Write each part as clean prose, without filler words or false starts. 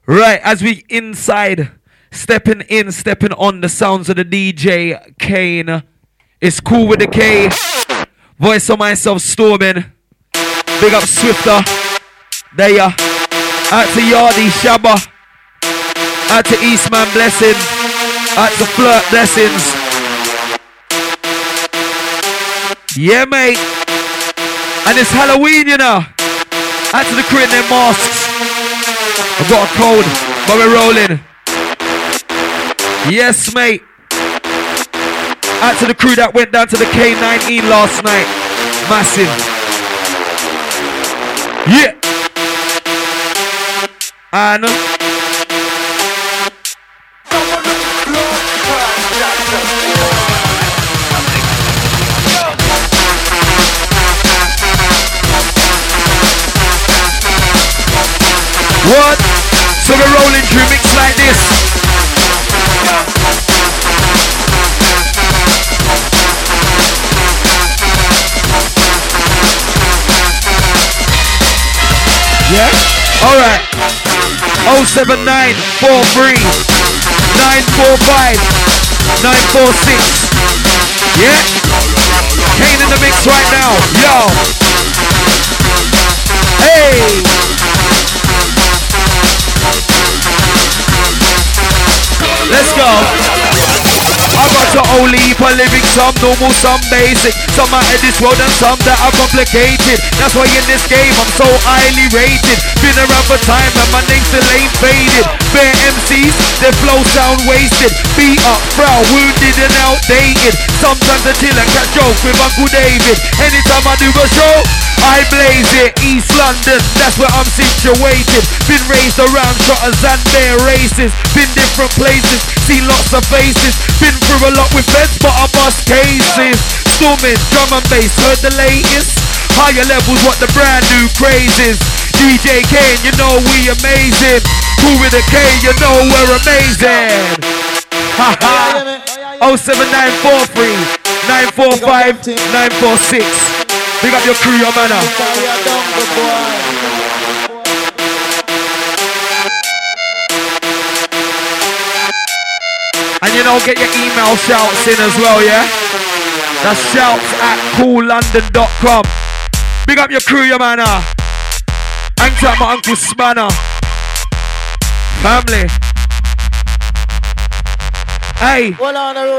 Right, as we inside, stepping on the sounds of the DJ Kane. It's cool with the K. Voice of myself, Storming. Big up Swifter. There ya. Out to Yardy, Shabba. Out to Eastman, blessings. Out to Flirt, blessings. Yeah, mate. And it's Halloween, you know. Out to the crew in their masks. I've got a cold, but we're rolling. Yes, mate. Out to the crew that went down to the K19 last night. Massive. Yeah. And what? So we're rolling through mix like this. Yeah? Alright. 079 43 945 946. Yeah? Kane in the mix right now. Yo. Hey. Let's go. I got to only heap of living, some normal, some basic. Some out of this world and some that are complicated. That's why in this game I'm so highly rated. Been around for time and my name still ain't faded. Bare MCs, their flow sound wasted. Beat up, proud, wounded and outdated. Sometimes I chill and catch joke with Uncle David. Anytime I do a show, I blaze it. East London, that's where I'm situated. Been raised around trotters and their races. Been different places, seen lots of faces. Been through a lot with feds, but I bust cases. Storming, drum and bass, heard the latest. Higher levels, what the brand new craze is. DJ Kane, you know we amazing. Cool with a K, you know we're amazing. Haha. 07943 945 946. Big up your crew, your manner. And you know, get your email shouts in as well, yeah? That's shouts@coollondon.com. Big up your crew, your manner. Thanks to my Uncle Spanner. Family. Hey. Well on the road,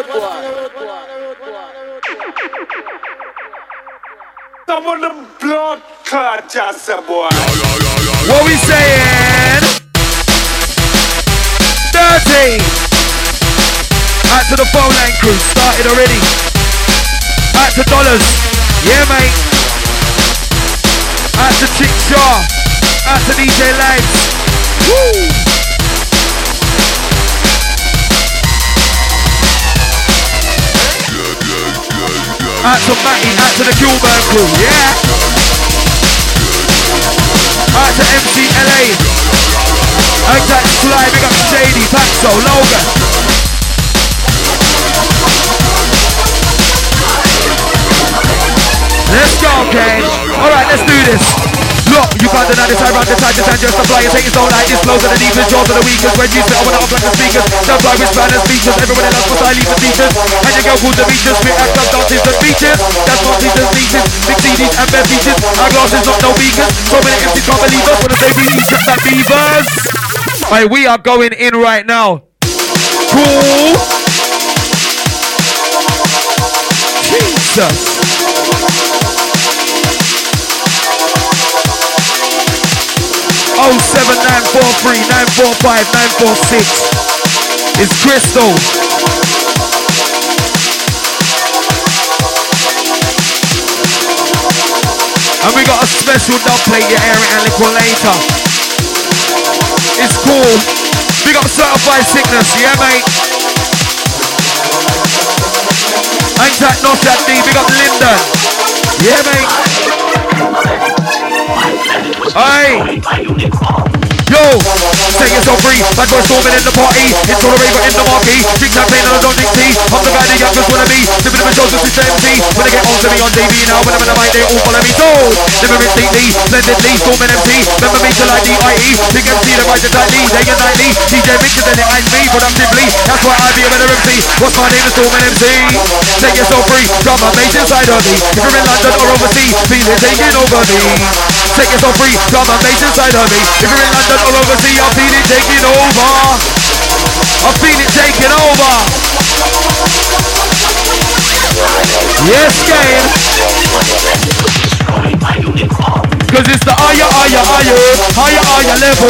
Some of them blood clot just a boy. What we saying? 30. Out to the phone line crew, started already. Out to Dollars, yeah mate. Out to Chick Shaw, out to DJ Lives. Woo! Out to Matty, out to the Kilburn crew, yeah. Out to MCLA. Out to Sly, big up Shady, Paxo, Logan. Let's go, Kane. Alright, let's do this. Look, you can't deny this, I run the side, this and just apply it, take it slow like this, flows are the deepest, jaws are the weakest. When you sit over the up like the speakers, that's why we span and speeches. Everyone else was highly for teachers. And your girl called the beaches, we act up dances and beaches. That's not teachers, nieces, big CDs and bare beaches. Our glasses not no beakers. So many MCs can't believe us, when they really trap that beavers. Alright, we are going in right now. Cool. Jesus. Oh, 7943 945 946. It's Crystal. And we got a special dub plate, you're airing and liquor later. It's cool. We got Certified Sickness, yeah mate. Thanks at Noshat D, big up Lyndon. Yeah mate. Hey! Yo! Yo, say yourself free. Bad boy storming in the party. It's all the raver in the marquee. Drink champagne and I don't drink tea. I'm the guy the youngest wanna be. Living in the shows with this MC. When they get on to me on TV now, when I'm in the mic, they all follow me. So, living in TV, splendidly, storming MC. Remember me till I D.I.E. Big MC, the right to tightly, day and nightly. DJ Mixes and it ain't me, productively. That's why I be a better MC. What's my name is Storming MC. Take yourself free. Drum and bass inside of me. If you're in London or overseas, feel it taking over me. Take yourself free. Drum and bass inside of me. If you're in London or overseas, I feel it taking over. I feel it taking over. Yes, game. Cause it's the higher level.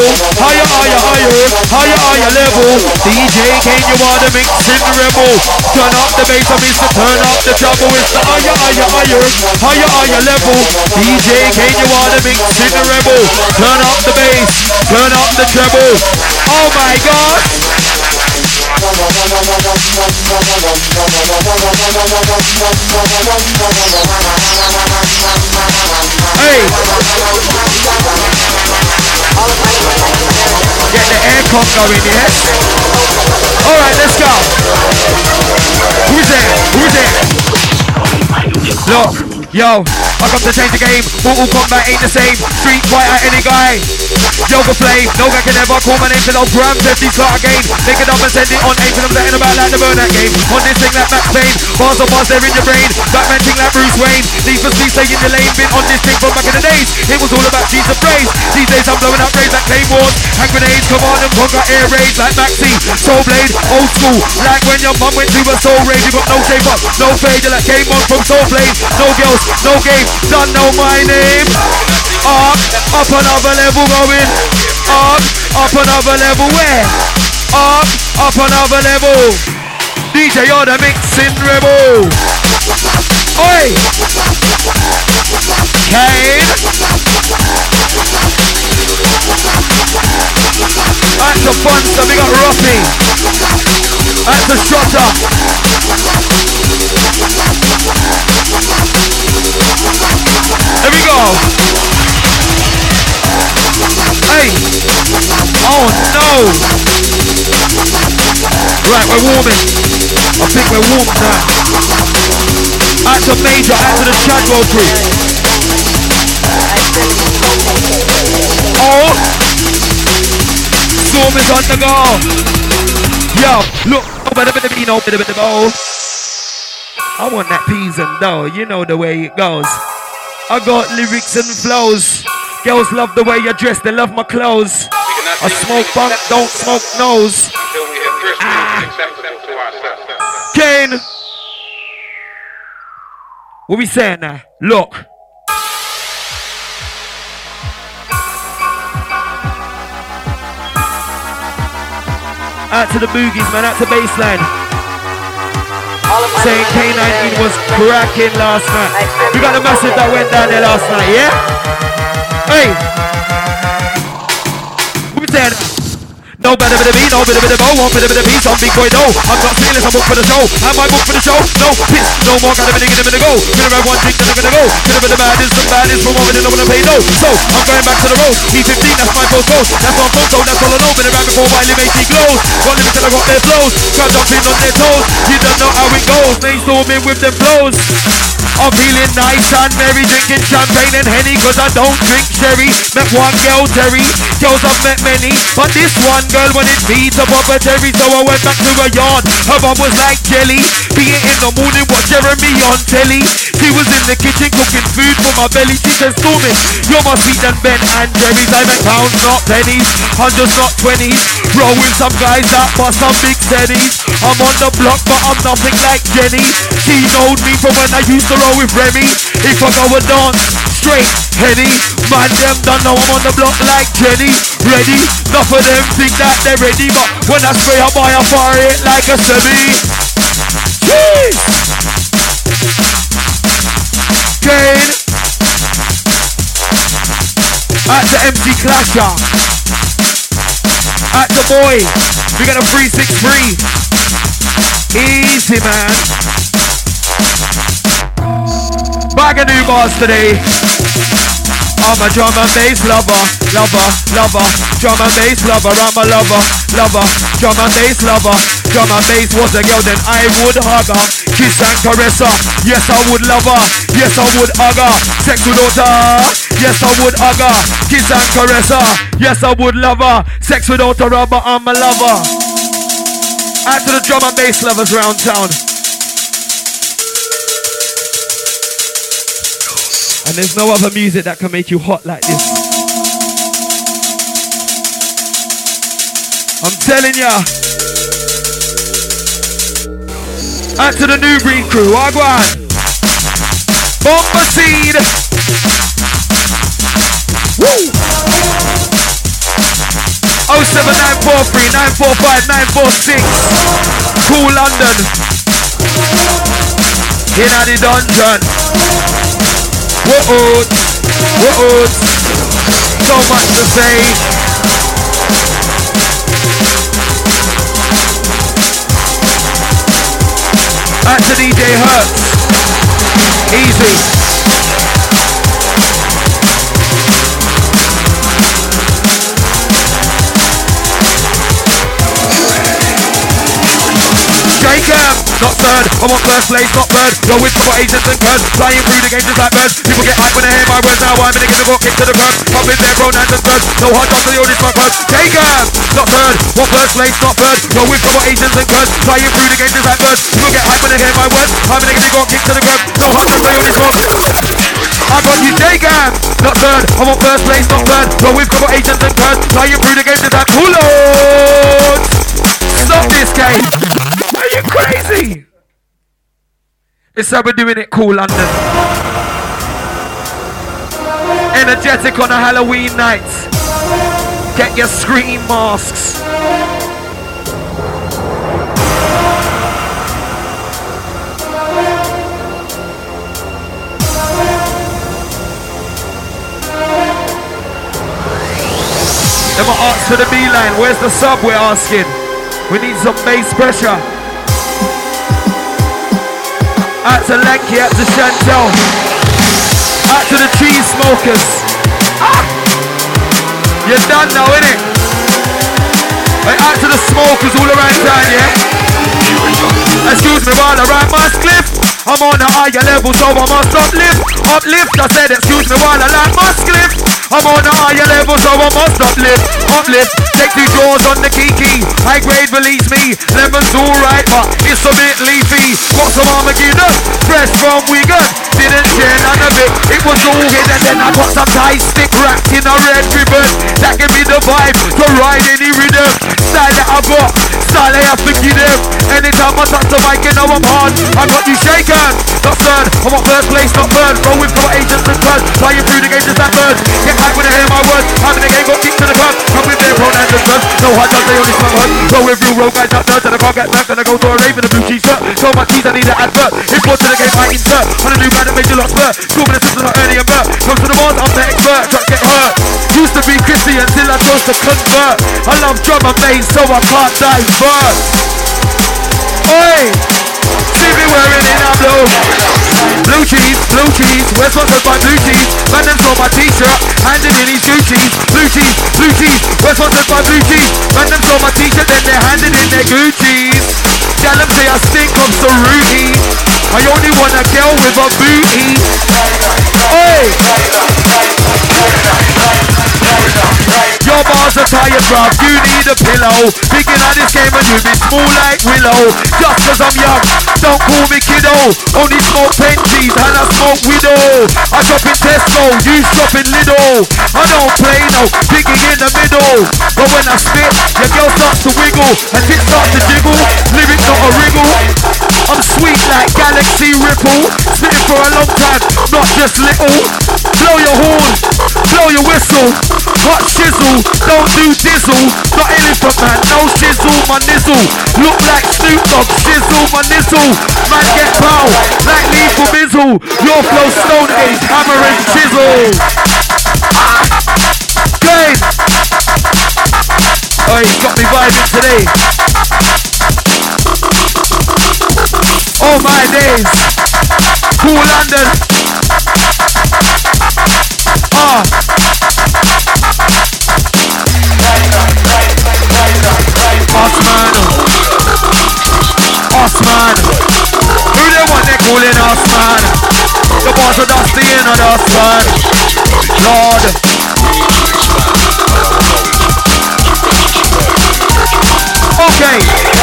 Higher level. DJ Kane, you are the mixing rebel. Turn up the bass, I mean to turn up the trouble. It's the higher level. DJ Kane, you are the mixing rebel. Turn up the bass, turn up the treble. Oh my God. Hey, get the aircon going, yes? Alright, let's go. Who's there? Look, yo, I come to change the game. Mortal Kombat ain't the same. Street fighter, any guy. Yoga flame, no guy can ever call my name till I'll grab 50 slot again. Make it up and send it on 8 and I'm letting about like the Burnout game. On this thing like Max Payne, bars on bars, they're in your brain. Batman thing like Bruce Wayne. Need for speed, stay in the lane. Been on this thing from back in the days. It was all about cheese and praise. These days I'm blowing up rays like Claymores. Hand grenades, command and conquer air raids like Maxi. Soul Blade, old school. Like when your mum went to a soul raid. You got no shape up, no fade. You like came on from Soul Blade. No girls, no game. Don't know my name. Up another level going. Up another level where? Up another level. DJ, you're the mixing rebel. Oi! Kane. That's a Bunster, we got Ruffy. That's a Shotter. There we go. Hey! Oh no! Right, we're warming. I think we're warm now. Out to Major, out to the Chadwell crew. Oh! Storm is on the go. Yo, look. I want that peas and dough. You know the way it goes. I got lyrics and flows. Girls love the way you dress, they love my clothes. I smoke bunk, don't smoke nose. Kane! What we saying now? Look. Out to the boogies, man, out to baseline. Saying K19 was cracking last night. We got a massive that went down there last night, yeah? Hey! What we saying? No better bit of me, no bit of bow, one bit of peace, I'm big boy, no. I'm not fearless, I'm booked for the show. Am I booked for the show? No, piss, no more, gotta be gonna go. Gonna have one drink, then I'm gonna go. Gonna be the baddest from over, then I'm gonna pay no. So, I'm going back to the road. E15, that's my postcode. That's my phone, so that's all I know. Been around before Wiley made me glows. Got limits till I got their flows. Crowd jumping on their toes. You don't know how it goes. They storming with them flows. I'm feeling nice and merry, drinking champagne and Henny, cause I don't drink sherry. Met one girl, Terry, girls I've met many, but this one girl wanted me to pop a cherry, so I went back to her yard. Her mum was like jelly, be it in the morning, watch Jeremy on telly. She was in the kitchen cooking food for my belly. She said, Stormy, you're my sweet and Ben and Jerry's. I make pounds, not pennies, hundreds, not 20s. Roll with some guys that bust some big steadies. I'm on the block, but I'm nothing like Jenny. She knowed me from when I used to roll with Remy. If I go a dance, straight, Henny. Man, them don't know I'm on the block like Jenny. Ready? Enough of them think that they're ready, but when I spray I buy a fire it like a semi. Jeez! Kane. At the MC Clasher. At the boy. We got a 363. Easy, man. Bag of new bars today. I'm a drum and bass lover, lover, lover. Drum and bass lover, I'm a lover, lover. Drum and bass lover. Drum and bass was a girl, then I would hug her, kiss and caress her. Yes, I would love her. Yes, I would hug her. Sex without her. Yes, I would hug her, kiss and caress her. Yes, I would love her. Sex without her, but I'm a lover. Out to the drum and bass lovers round town. And there's no other music that can make you hot like this. I'm telling ya. Out to the New Breed crew, Wagwan. Bomber Seed. Woo. 07943 945 946. Cool London. In at the dungeon. Whoa, whoa. So much to say. Out to DJ Hertz. Easy. Jacob, not third, I want first place, not third. Go with for agents and curds, flying through the games just like birds. People get hype when they hear my words, now I'm gonna give the book kick to the curb. Pop in their pronouns and birds, no hard job to the audience, my birds. Jacob, not third, want first place, not third. Go with for agents and curds, flying through the games just like birds. People get hype when they hear my words, I'm gonna give the book kick to the curb. No hard job to the audience, my I got you, Jacob, not third, I want first place, not third. Go with for agents and curds, flying through the games just like cool on. Stop this game. Are you crazy? It's how we're doing it, Cool London. Energetic on a Halloween night. Get your scream masks. Them are asks for the B-line. Where's the sub, we're asking? We need some bass pressure. Out to Lanky, out to Chantel. Out to the cheese smokers. Ah! You're done now, innit? Hey, out to the smokers all around town, yeah? Excuse me while I ride my cliff. I'm on a higher level, so I must uplift. Uplift, I said excuse me while I like my cliff. I'm on a higher level, so I must uplift. Uplift, take 2 jaws on the kiki. High grade release me. Lemon's alright, but it's a bit leafy. Got some Armageddon, fresh from Wigan. Didn't share none of it, it was all hidden. Then I got some tie stick wrapped in a red ribbon. That give me the vibe to ride any rhythm. Style that I got, style I have to give them. Anytime I touch the mic, you know I'm hard. I got you shaken, not third. I want first place, not third. Roll with my agents and birds. Flying through the game just like birds. Get hype when I hear my words. I'm in the game, got kicked to the curb. Come with their pronouns and verbs. No hard jobs, they only smell hurt. Roll with real road guys, not nerds. And I can't get back. Gonna go to a rave in a blue t-shirt. So much cheese, I need an advert. Import to the game, I insert. On a new man that made you lot spurt. School with a sister like Ernie and Bert. Come to the bars, I'm the expert. Trucks get hurt. Used to be Chrissy until I chose to convert. I love drum and bass, so I can't divert. Oi! See me wearing it, I'm blue. Blue cheese, we're sponsored by Blue Cheese. Man them saw my t-shirt, handing in his Gucci's. Blue cheese, we're sponsored by Blue Cheese. Man them saw my t-shirt, then they're handing in their Gucci's. Tell them say I stink of Saruti. I only want a girl with a booty. Oi! Your bars are tired, bruv, you need a pillow. Picking out this game and you be small like Willow. Just cause I'm young, don't call me kiddo. Only smoke Benjis and I smoke Widow. I shop in Tesco, you shop in Lidl. I don't play no digging in the middle. But when I spit, your girl starts to wiggle and it starts to jiggle. Lyrics not a wriggle. I'm sweet like Galaxy Ripple. Spitting for a long time, not just little. Blow your horn, blow your whistle. Hot shizzle, don't do dizzle. Not elephant man, no shizzle, my nizzle. Look like Snoop Dogg, shizzle, my nizzle. Man get bow, like Lethal Mizzle. Your flow stone age, hammer and chisel. Game. Oh, he's got me vibing today. Oh my days. Cool London. Osman. Who they want they calling Osman? The boss of Dusty in on Osman. Lord. Okay.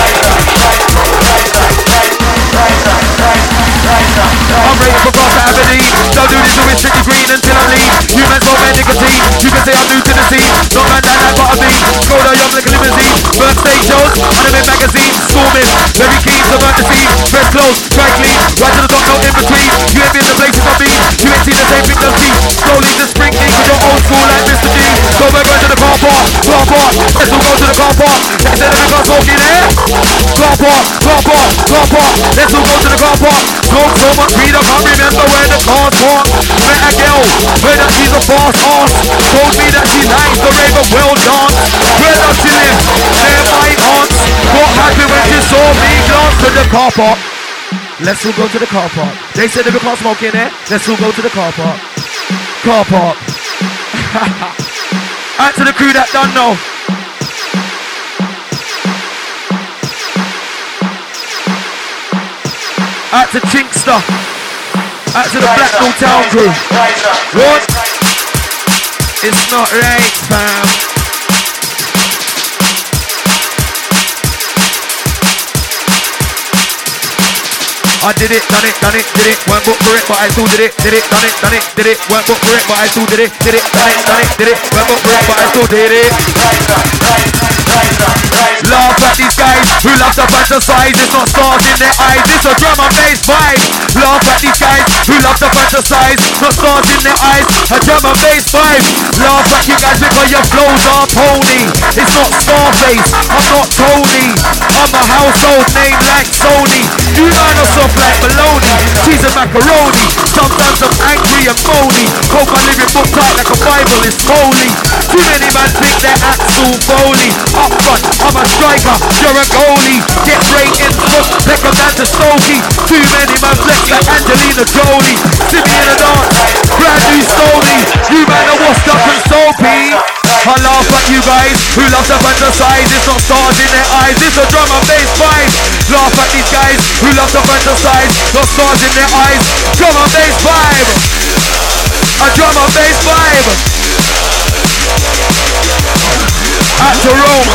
I'm ready for Cross Avenue. Don't do this to it strictly green until I leave. Humans won't get nicotine. You can say I'm new to the scene. Don't man down that butter bean. Go down young like a limousine. First stage shows, anime magazines. Storming, very keen to burn the scene. Dress clothes, try clean. Right to the top, no in between. You ain't been the places I've been. You ain't seen the same thing I've seen. Slowly the spring thing, cause you're old school like Mr. D. So we're going to the car park. Car park. Let's all go to the car park. Instead of the car smoking there. Car park. Car park. Car park. Let's all go to the car park. Smoke so much weed I can't remember where the car's parked. Met a girl, heard that she's a fast ass. Told me that she likes the rave of well dance. Where does she live? Near my aunt's. What happened when she saw me glance to the car park? Let's all go to the car park. They said that we can't smoke in there. Let's all go to the car park. Car park. Out to the crew that don't know. Out to Chinkster. Out to the Blackpool Town crew. What? It's not right, fam. I did it, done it, did it, weren't booked for it, but I still did it, done it, did it, weren't booked for it, but I still did it, done it, did it, weren't booked for it, but I still did it. Laugh at these guys who love to fantasize, it's not stars in their eyes, it's a drum and bass vibe. Laugh at these guys who love to fantasize, not stars in their eyes, a drum and bass vibe. Laugh at you guys because your flows are pony, it's not Scarface, I'm not Tony, I'm a household name like Sony. You man are soft like bologna, cheese and macaroni. Sometimes I'm angry and moany. Hope my living book tight like a Bible is holy. Too many man think they're Axel Foley. Up front, I'm a striker, you're a goalie. Get straight in front, pick them down to Stokey. Too many man flex like Angelina Jolie. See me in a dance, brand new Stony. You man are washed up and soapy. I laugh at you guys who love to fantasize, it's not stars in their eyes, it's a drum and bass vibe. Laugh at these guys who love to fantasize, not stars in their eyes, drum and bass vibe. A drum and bass vibe. At to Rome.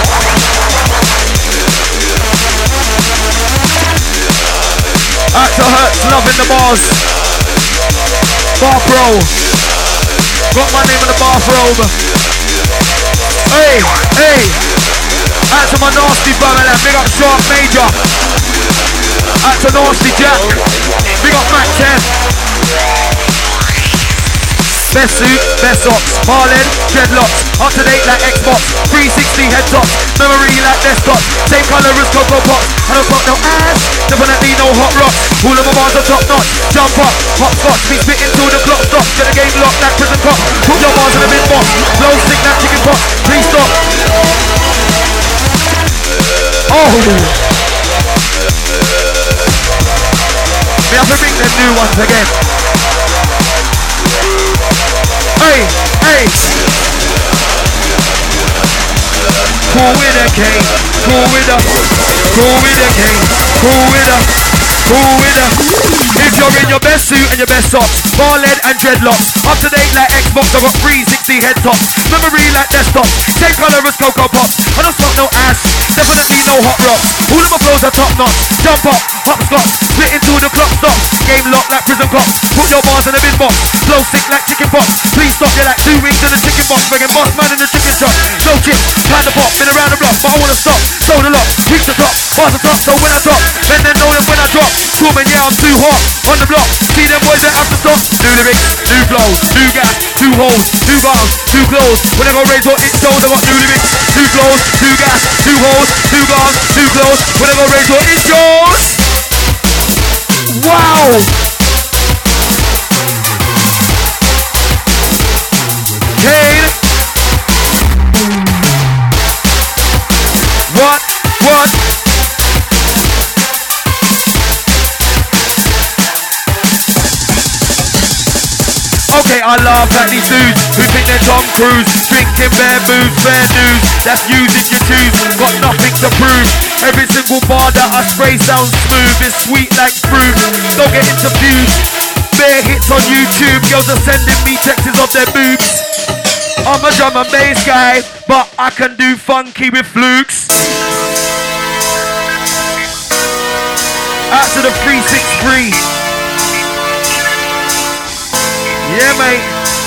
At to Hertz, loving the bars. Bathrobe. Got my name in the bathrobe. Hey, hey. Out to my nasty brother, big up Sharp Major. Out to Nasty Jack. Big up Mac 10. Best suit, best socks, Marlin, dreadlocks, up to date like Xbox, 360 head tops, memory like desktop, same colour as Cocoa Pops, I don't got no ass, definitely no hot rocks, all of my bars are top notch, jump up, hopscotch, be spitting till the clock stops, get the game locked like prison cop, put your bars in the bin box, blow stick like chicken pot, please stop. Oh! We have to bring them new ones again. Hey, hey. Cool with a cane, cool with a cane, cool with a. If you're in your best suit and your best socks, bar lead and dreadlocks, up to date like Xbox, I got 360 head tops, memory like desktop, same colour as Cocoa Pops, I don't smoke no ass, definitely no hot rocks, all of my flows are top notch, jump up, hopscotch, split into the clock stops, game locked like prison cops, put your bars in the bin box, blow sick like chicken pox, please stop, you're like 2 wings in the chicken box, friggin' boss man in the chicken shop, no chips, kind of pop, been around the block, but I wanna stop, sold a lot, reach the top, bars the top, so when I drop, then they know that when I drop, Storming, yeah, I'm too hot on the block. See them boys that have to stop. New lyrics, new flows, new gas, new holes, new bars, new clothes. When I go raise what it shows, I got new lyrics, new flows, new gas, new holes, new bars, new clothes. When I go raise what it shows. Wow! Kane. What? Okay, I laugh at these dudes who think they're Tom Cruise, drinking bare booze, fair news. That's using your shoes, got nothing to prove. Every single bar that I spray sounds smooth, it's sweet like fruit. Don't get interviewed. Bare hits on YouTube, girls are sending me texts of their boobs. I'm a drum and bass guy, but I can do funky with flukes. Out to the 363. Yeah, mate.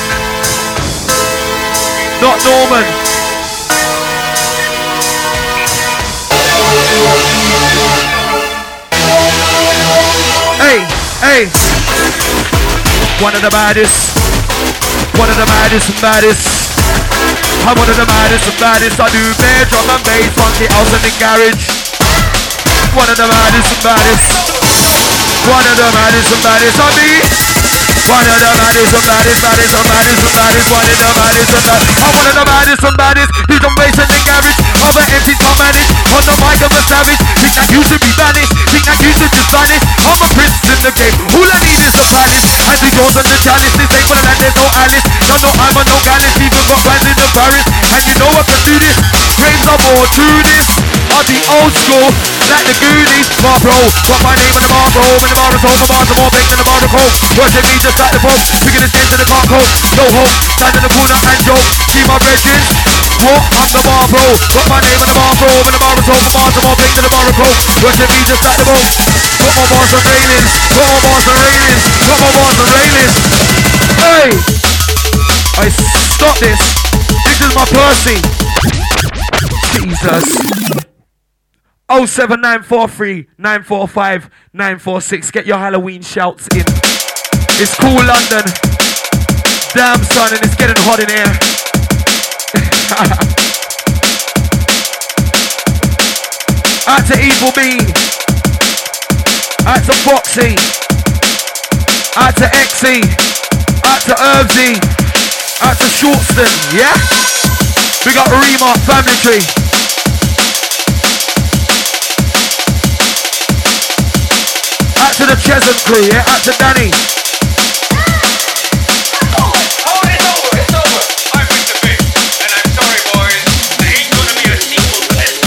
Not Norman. Hey, hey. One of the baddest. One of the maddest and baddest. I'm one of the maddest and baddest. I do bare drum and bass, funky house in the garage. One of the maddest and baddest. One of the maddest and baddest. I mean, one of the maddest and baddest, baddest and baddest and baddest. One of the maddest and baddest. I'm one of the maddest and baddest. Do drum bass in the garage. Other MCs can't manage. On the mic I'm a savage. Think that you should be banished. Think that you should just vanish. I'm a prince in the game. All I need is a palace. And the doors and the chalice. This ain't for the land, there's no Alice. No, no, I'm a no gallus. Even got bands in the Paris. And you know I can do this. Brains are more true this. I'll be old school, like the Goonies. Bar bro, got my name in the bar bro. In the bar is home, my bars are more baked than the bar of coke. Worship me just like the Pope. Picking the skin to the car coat. No hope, stand in the corner and joke. See my brethren. What? I'm the bar bro. Got my name in the bar bro. In the bar is home, my bars are more baked than the bar of coke. Worship me just like the Pope. Got my bars and railings. Got my bars and railings. Got my bars and railings. Hey! I stop this. This is my Percy. Jesus. 07943 945 946. Get your Halloween shouts in. It's cool London. Damn son, and it's getting hot in here. Out to Evil B. Out to Foxy. Out to Exy. Out to Herbsy. Out to Shortston. Yeah? We got Remark Family Tree. Out to the Chesant crew, yeah? Out to Danny. Oh, it's over. I'm Mr. Big, and I'm sorry, boys. There ain't gonna be a sequel to this.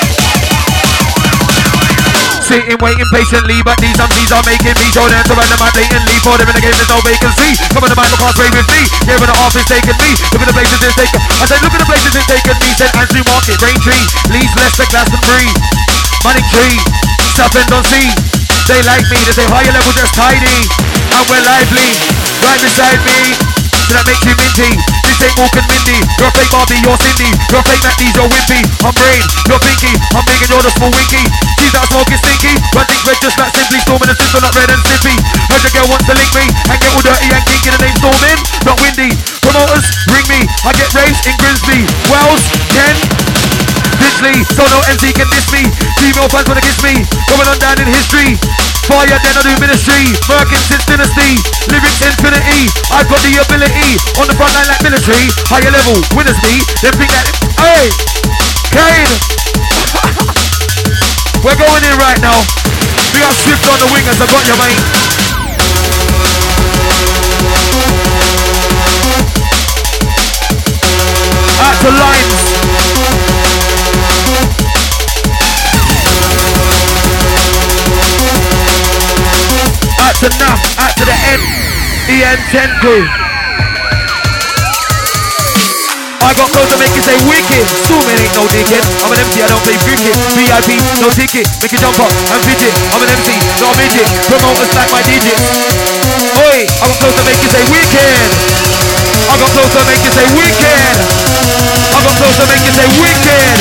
Sitting, waiting patiently, but these MCs are making me show them to random and blatantly. For them in the game, there's no vacancy. Come on the mic, no can't stay with me. Yeah, when the office taking me. Look at the places it's taken. I said, look at the places it's taken me. Said Andrew Market, Braintree, Leeds, Leicester, Glastonbury, Money Tree, Southend on Sea. They like me, they say higher level just tidy. And we're lively, right beside me. So that makes you minty. This ain't Walk and Mindy. You're a fake Barbie, you're Cindy. You're a fake Matties, you're Wimpy. I'm Brain, you're Pinky. I'm big and you're the small Winky. She's out smoking stinky. Run things red just like Simply. Storming the system, not red and snippy. Heard your girl wants to link me and get all dirty and kinky. The name Storming, not Windy. Promoters, ring me. I get raised in Grimsby. Wells, Ken, Ditchley. So no MC can diss me. Female fans wanna kiss me. Going on down in history. Fire, then I do ministry. Merkin since dynasty. Lyrics infinity. I've got the ability. On the front line like military. Higher level, winners me. Then think that. Hey! Kane! We're going in right now. We got Swift on the wingers. I got you, mate. Out to Lines. Out to Nuff, out to the EN10 crew. I got close to make you say wicked. Zooming ain't no dickhead. I'm an MC, I don't play cricket. VIP, no ticket. Make you jump up and fidget. I'm an MC, not a midget. Promoters like my digits. Oi, I got close to make you say wicked. I got close to make you say wicked. I got close to make you say wicked.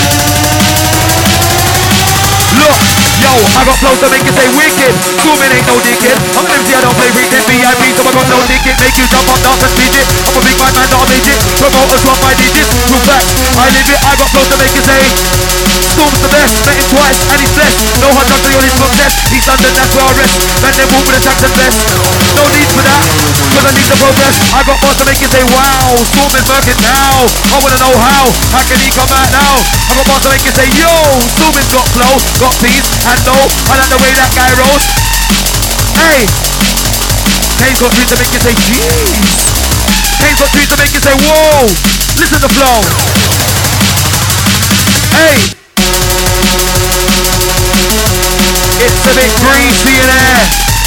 Look, yo, I got close to make you say wicked. Zooming ain't no dickhead. I'm an MC, I don't play cricket. VIP, so I got no ticket. Make you jump up, dance and fidget. I'm a big man, not a midget. Promoters want my digits. True facts, I live it. I got close to make you say Storm's the best, met him twice and he's blessed. No hot dog to your contest. East London, that's where I rest. Man, they walk with a Jackson vest. No need for that, cause I need to progress. I got more to make you say wow. Storm is working now. I wanna know how can he come out now? I got more to make you say yo. Storm has got flow, got peace, and no, I like the way that guy rolls. Hey, Kane's got things to make you say jeez. Kane's got trees to make you say, whoa. Listen to the flow. Hey. It's a bit greasy in there.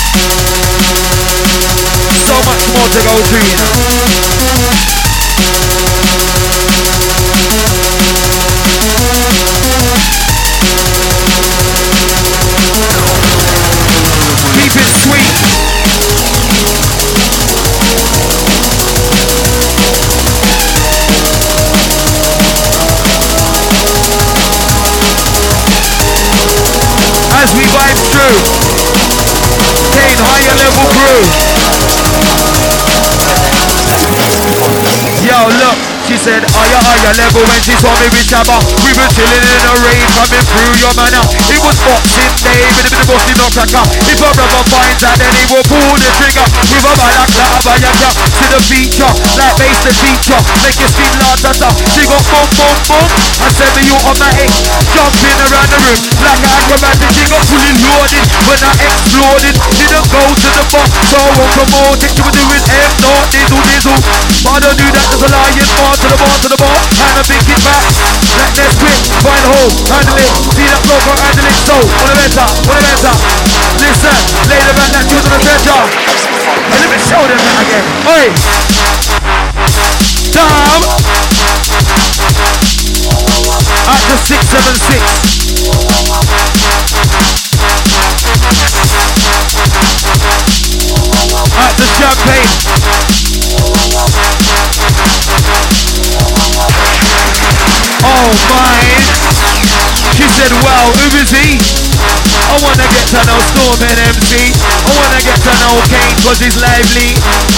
So much more to go through, you know. Keep it sweet. As we vibe through, Kane higher level crew. Yo, look, she said higher level when she saw me with Shabba. We were chilling in a rain coming through your manor. It was Boxing Day with a bit of busting no cracker. If a brother finds out, then he will pull the trigger with a balaclava yaka to the feature, like bass the teacher, make your skin la-ta-ta. She got boom boom boom. I said the automatic, jumping around the room like an acrobatic. She got fully loaded when I exploded. Didn't go to the box, so I won't promote it. She was doing F-Note, dizzle. But I don't do that, there's a lion bar to the bar, and a big hit back. Let this quick, find a hole, handle it. See that bloke, I'll handle it. So, wanna better. Listen, later man, that choose on the treasure. And let me show them that again. Oi! Down! At the 676. At the champagne. Oh my. She said, wow, who is he? I wanna get to know Storm and MC. I wanna get to know Kane cause he's lively.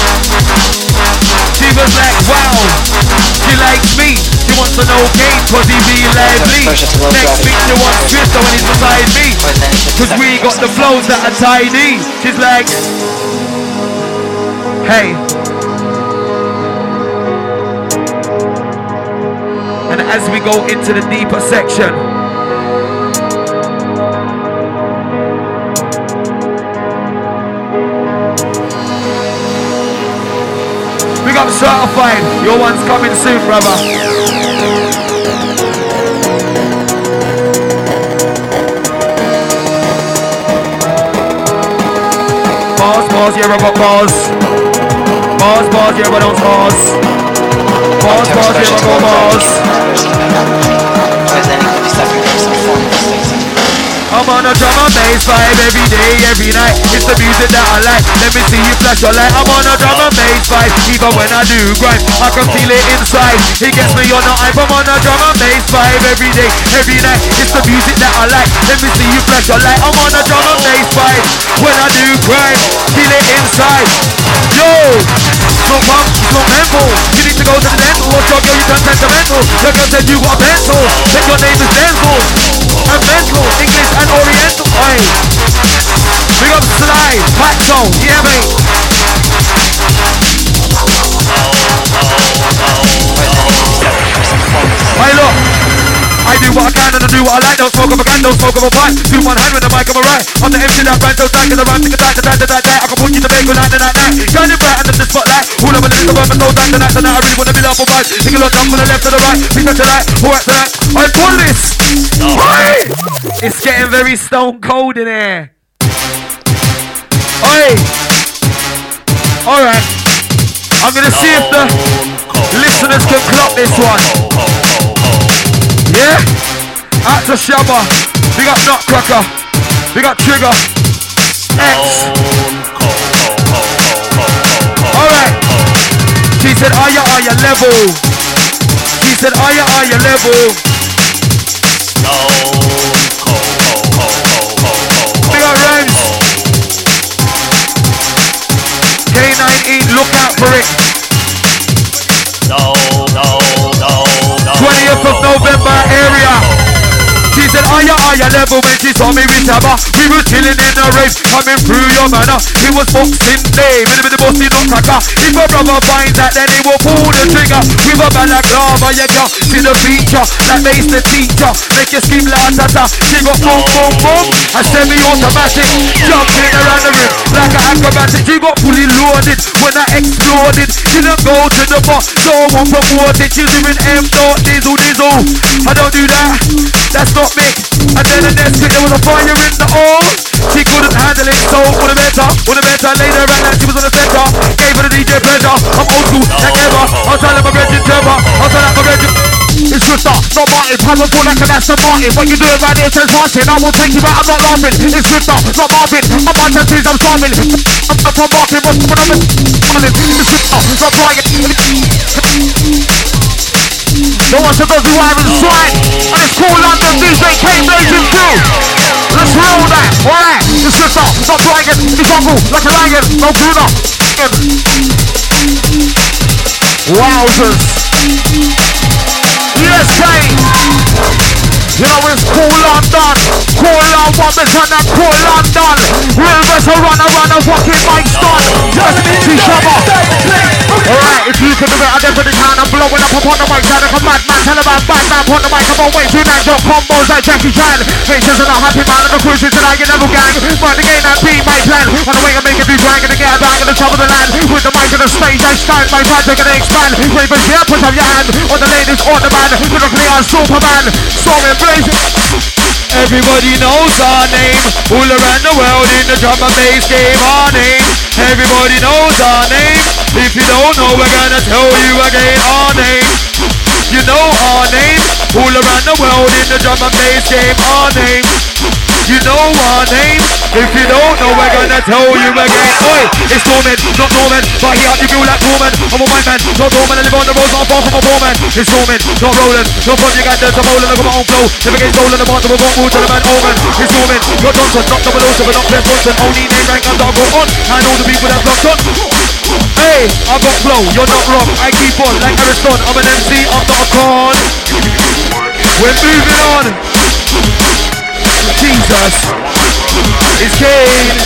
She was like, wow, she likes me. She wants to know Kane cause he be lively. Next thing she wants Twister when he's beside me. Cause we got the flows that are tidy. She's like, hey. And as we go into the deeper section, we got certified. Your one's coming soon, brother. Bars, yeah, I got bars. Bars, yeah, I don't bars. Bars, yeah, I got bars. I'm on a drum and bass vibe every day, every night. It's the music that I like. Let me see you flash your light. I'm on a drum and bass vibe. Even when I do grind, I can feel it inside. It gets me on the hype. I'm on a drum and bass vibe every day, every night. It's the music that I like. Let me see you flash your light. I'm on a drum and bass vibe. When I do grind, feel it inside. Yo! It's not punk, it's not mental. You need to go to the dental. Watch your girl, you turn sentimental. Your girl said you got a pencil. Then your name is Denzel. And mental, English and Oriental. Oi. Big up Sly, Paxo, yeah mate. Hey look, I do what I can and I do what I like. Don't smoke up a can, don't smoke up a pipe. Do one hand with the mic on my right. I'm the MC that brand so tight, cause I rhyme, take a tight, I can put you to bed with night. Shining bright under the spotlight. All of my lyrics are so tight tonight. I really wanna be love for vibes. Take a look down from the left to the right. Pick up tonight, alright tonight. I call this. Oi! It's getting very stone cold in here. Oi! Alright. I'm gonna see if the listeners can clock this one. Yeah? Out to Shabba. Big up Nutcracker. Big up Trigger. X. Alright. She said, are you level? She said, are you level? Big up Rhymes. K19, look out for it. 20th of November area. She said, are higher level when she saw me with Tabba. We were chilling in the rave, coming through your manor. It was Boxing Day, with the bossy no cracker. If a brother finds that, then he will pull the trigger. With a balaclava, you can see the feature. That makes the teacher, make you scream like tata. She got boom, boom, boom, a semi-automatic. Jumping around the rim, like an acrobatic. She got fully loaded when I exploded. Didn't go to the bar, so I won't promote it. She's doing M. Diesel. I don't do that, that's not me. And then the next thing, there was a fire in the hole. She couldn't handle it, so with a better, later ran like she was on the center. Gave her the DJ pleasure, I'm old school, like ever. I'll tell her my Reggie Trevor, I'll tell her my Reggie. It's Rifter, not Martin, haven't feel like an Aston Martin. What you doing right here, says Martin, I will take you out, I'm not laughing. It's Rifter, not Marvin, I'm on tattoos, I'm starving. I'm not from Martin, what's the one I'm in? It's Rifter, not Brian. No one said those who are inside. And it's called London DJ K Blazing 2. Let's roll that, alright. It's Rifter, not Brian, it's Uncle, like a lion, no Bruno. Wowzers. Yes, Kane. You know it's cool London. Cool on one mission and cool London. Real better run a fucking mic stun. Just each other. Alright, if you can do it, I definitely can. I'm blowing up upon the mic, sound like a madman. Tell about Batman upon the mic. I'm on way to 9 combos like Jackie Chan. Faces and a happy man and the cruising tonight. You never gang. But the game that be my plan. On the way I make it do drag and to get a bang on the top of the land. With the mic on the stage, I stand. My project gonna expand. Ravens here, put up your hand. On the ladies, on the man. You're looking at Superman. Storming blazing. Everybody knows our name. All around the world in the drum and bass game, our name. Everybody knows our name. If you don't know, we're gonna tell you again our name. You know our name. All around the world in the drum and bass game, our name. You know our name. If you don't know, we're gonna tell you again. Oi, it's Norman, not Norman, but he out you feel like Norman. I'm a white man, not Norman. I live on the roads, not far from a poor man. It's Norman, not Roland, not from you guys. There's a rolling, look at my own flow. Never get stolen, I'm on to a got move to the man Omen. It's Norman, not Johnson, not 007, not Cliff Johnson. Only name rank and I'll go on. And all the people that's locked on. Hey, I got flow, you're not wrong. I keep on like Ariston. I'm an MC, I'm not a con. We're moving on. Jesus, it's Kane.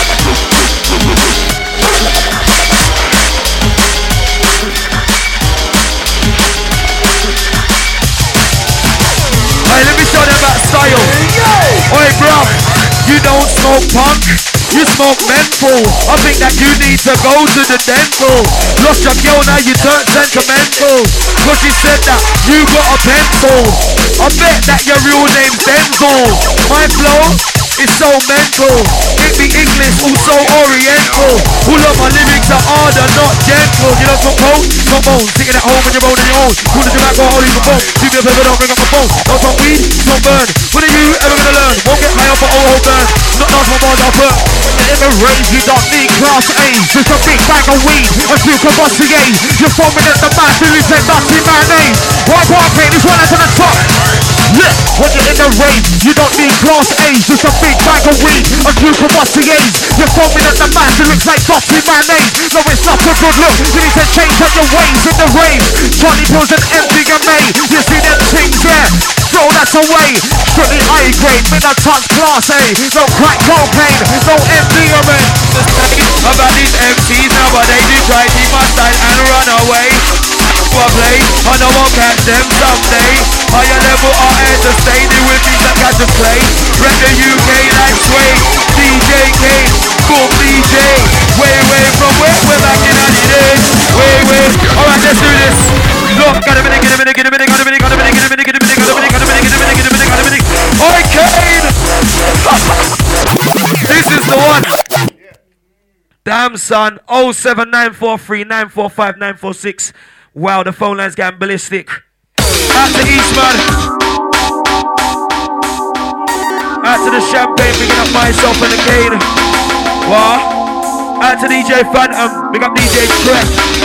Hey, let me show them that style. Oi, bruv, you don't smoke punk, you smoke menthol. I think that you need to go to the dental. Lost your girl, now you turn sentimental. Cause she said that you got a pencil. I bet that your real name's Denzel. My flow is so mental. It be English, also Oriental. All of my lyrics are harder, not gentle. You don't smoke cold, smoke bones. Sitting at home and you're rolling your own. Cool as your back, got hold of your phone. Do me a favor, don't bring up my phone. Don't smoke weed, don't burn. When are you ever gonna learn? Won't get high up for old burn. Not nice my bars I'll put. In the rage, you don't need class A. Just a big bag of weed, a few Courvoisier. You're foaming at the mouth, you say nasty mayonnaise. One pain, this one out to the top. Yeah, when you're in the rave, you don't need class A's. Just a big bag of weed, a few Courvoisiers. You're foaming at the mouth, it looks like nasty mayonnaise. No, it's not a good look, you need to change up your ways in the rave. Johnny Pills and MDMA, you see them things there. Throw that away, strictly high grade, me not touch class A. No crack cocaine, no MDMA. About these MCs nowadays, you try to keep my style and run away. I play, I know I'll catch them someday. Higher level are here to stay, they with me that catch a play. Rep the UK like Sway, DJ K, boom DJ. Way from where we're back in the days. Way. Alright, let's do this. Look, got a minute. Oi, Kane! This is the one. Damn son, 07943945946. Wow, the phone line's getting ballistic. Out to Eastman. Out to the champagne, picking up myself and the Kane. What? Out to DJ Phantom, pick up DJ Trek.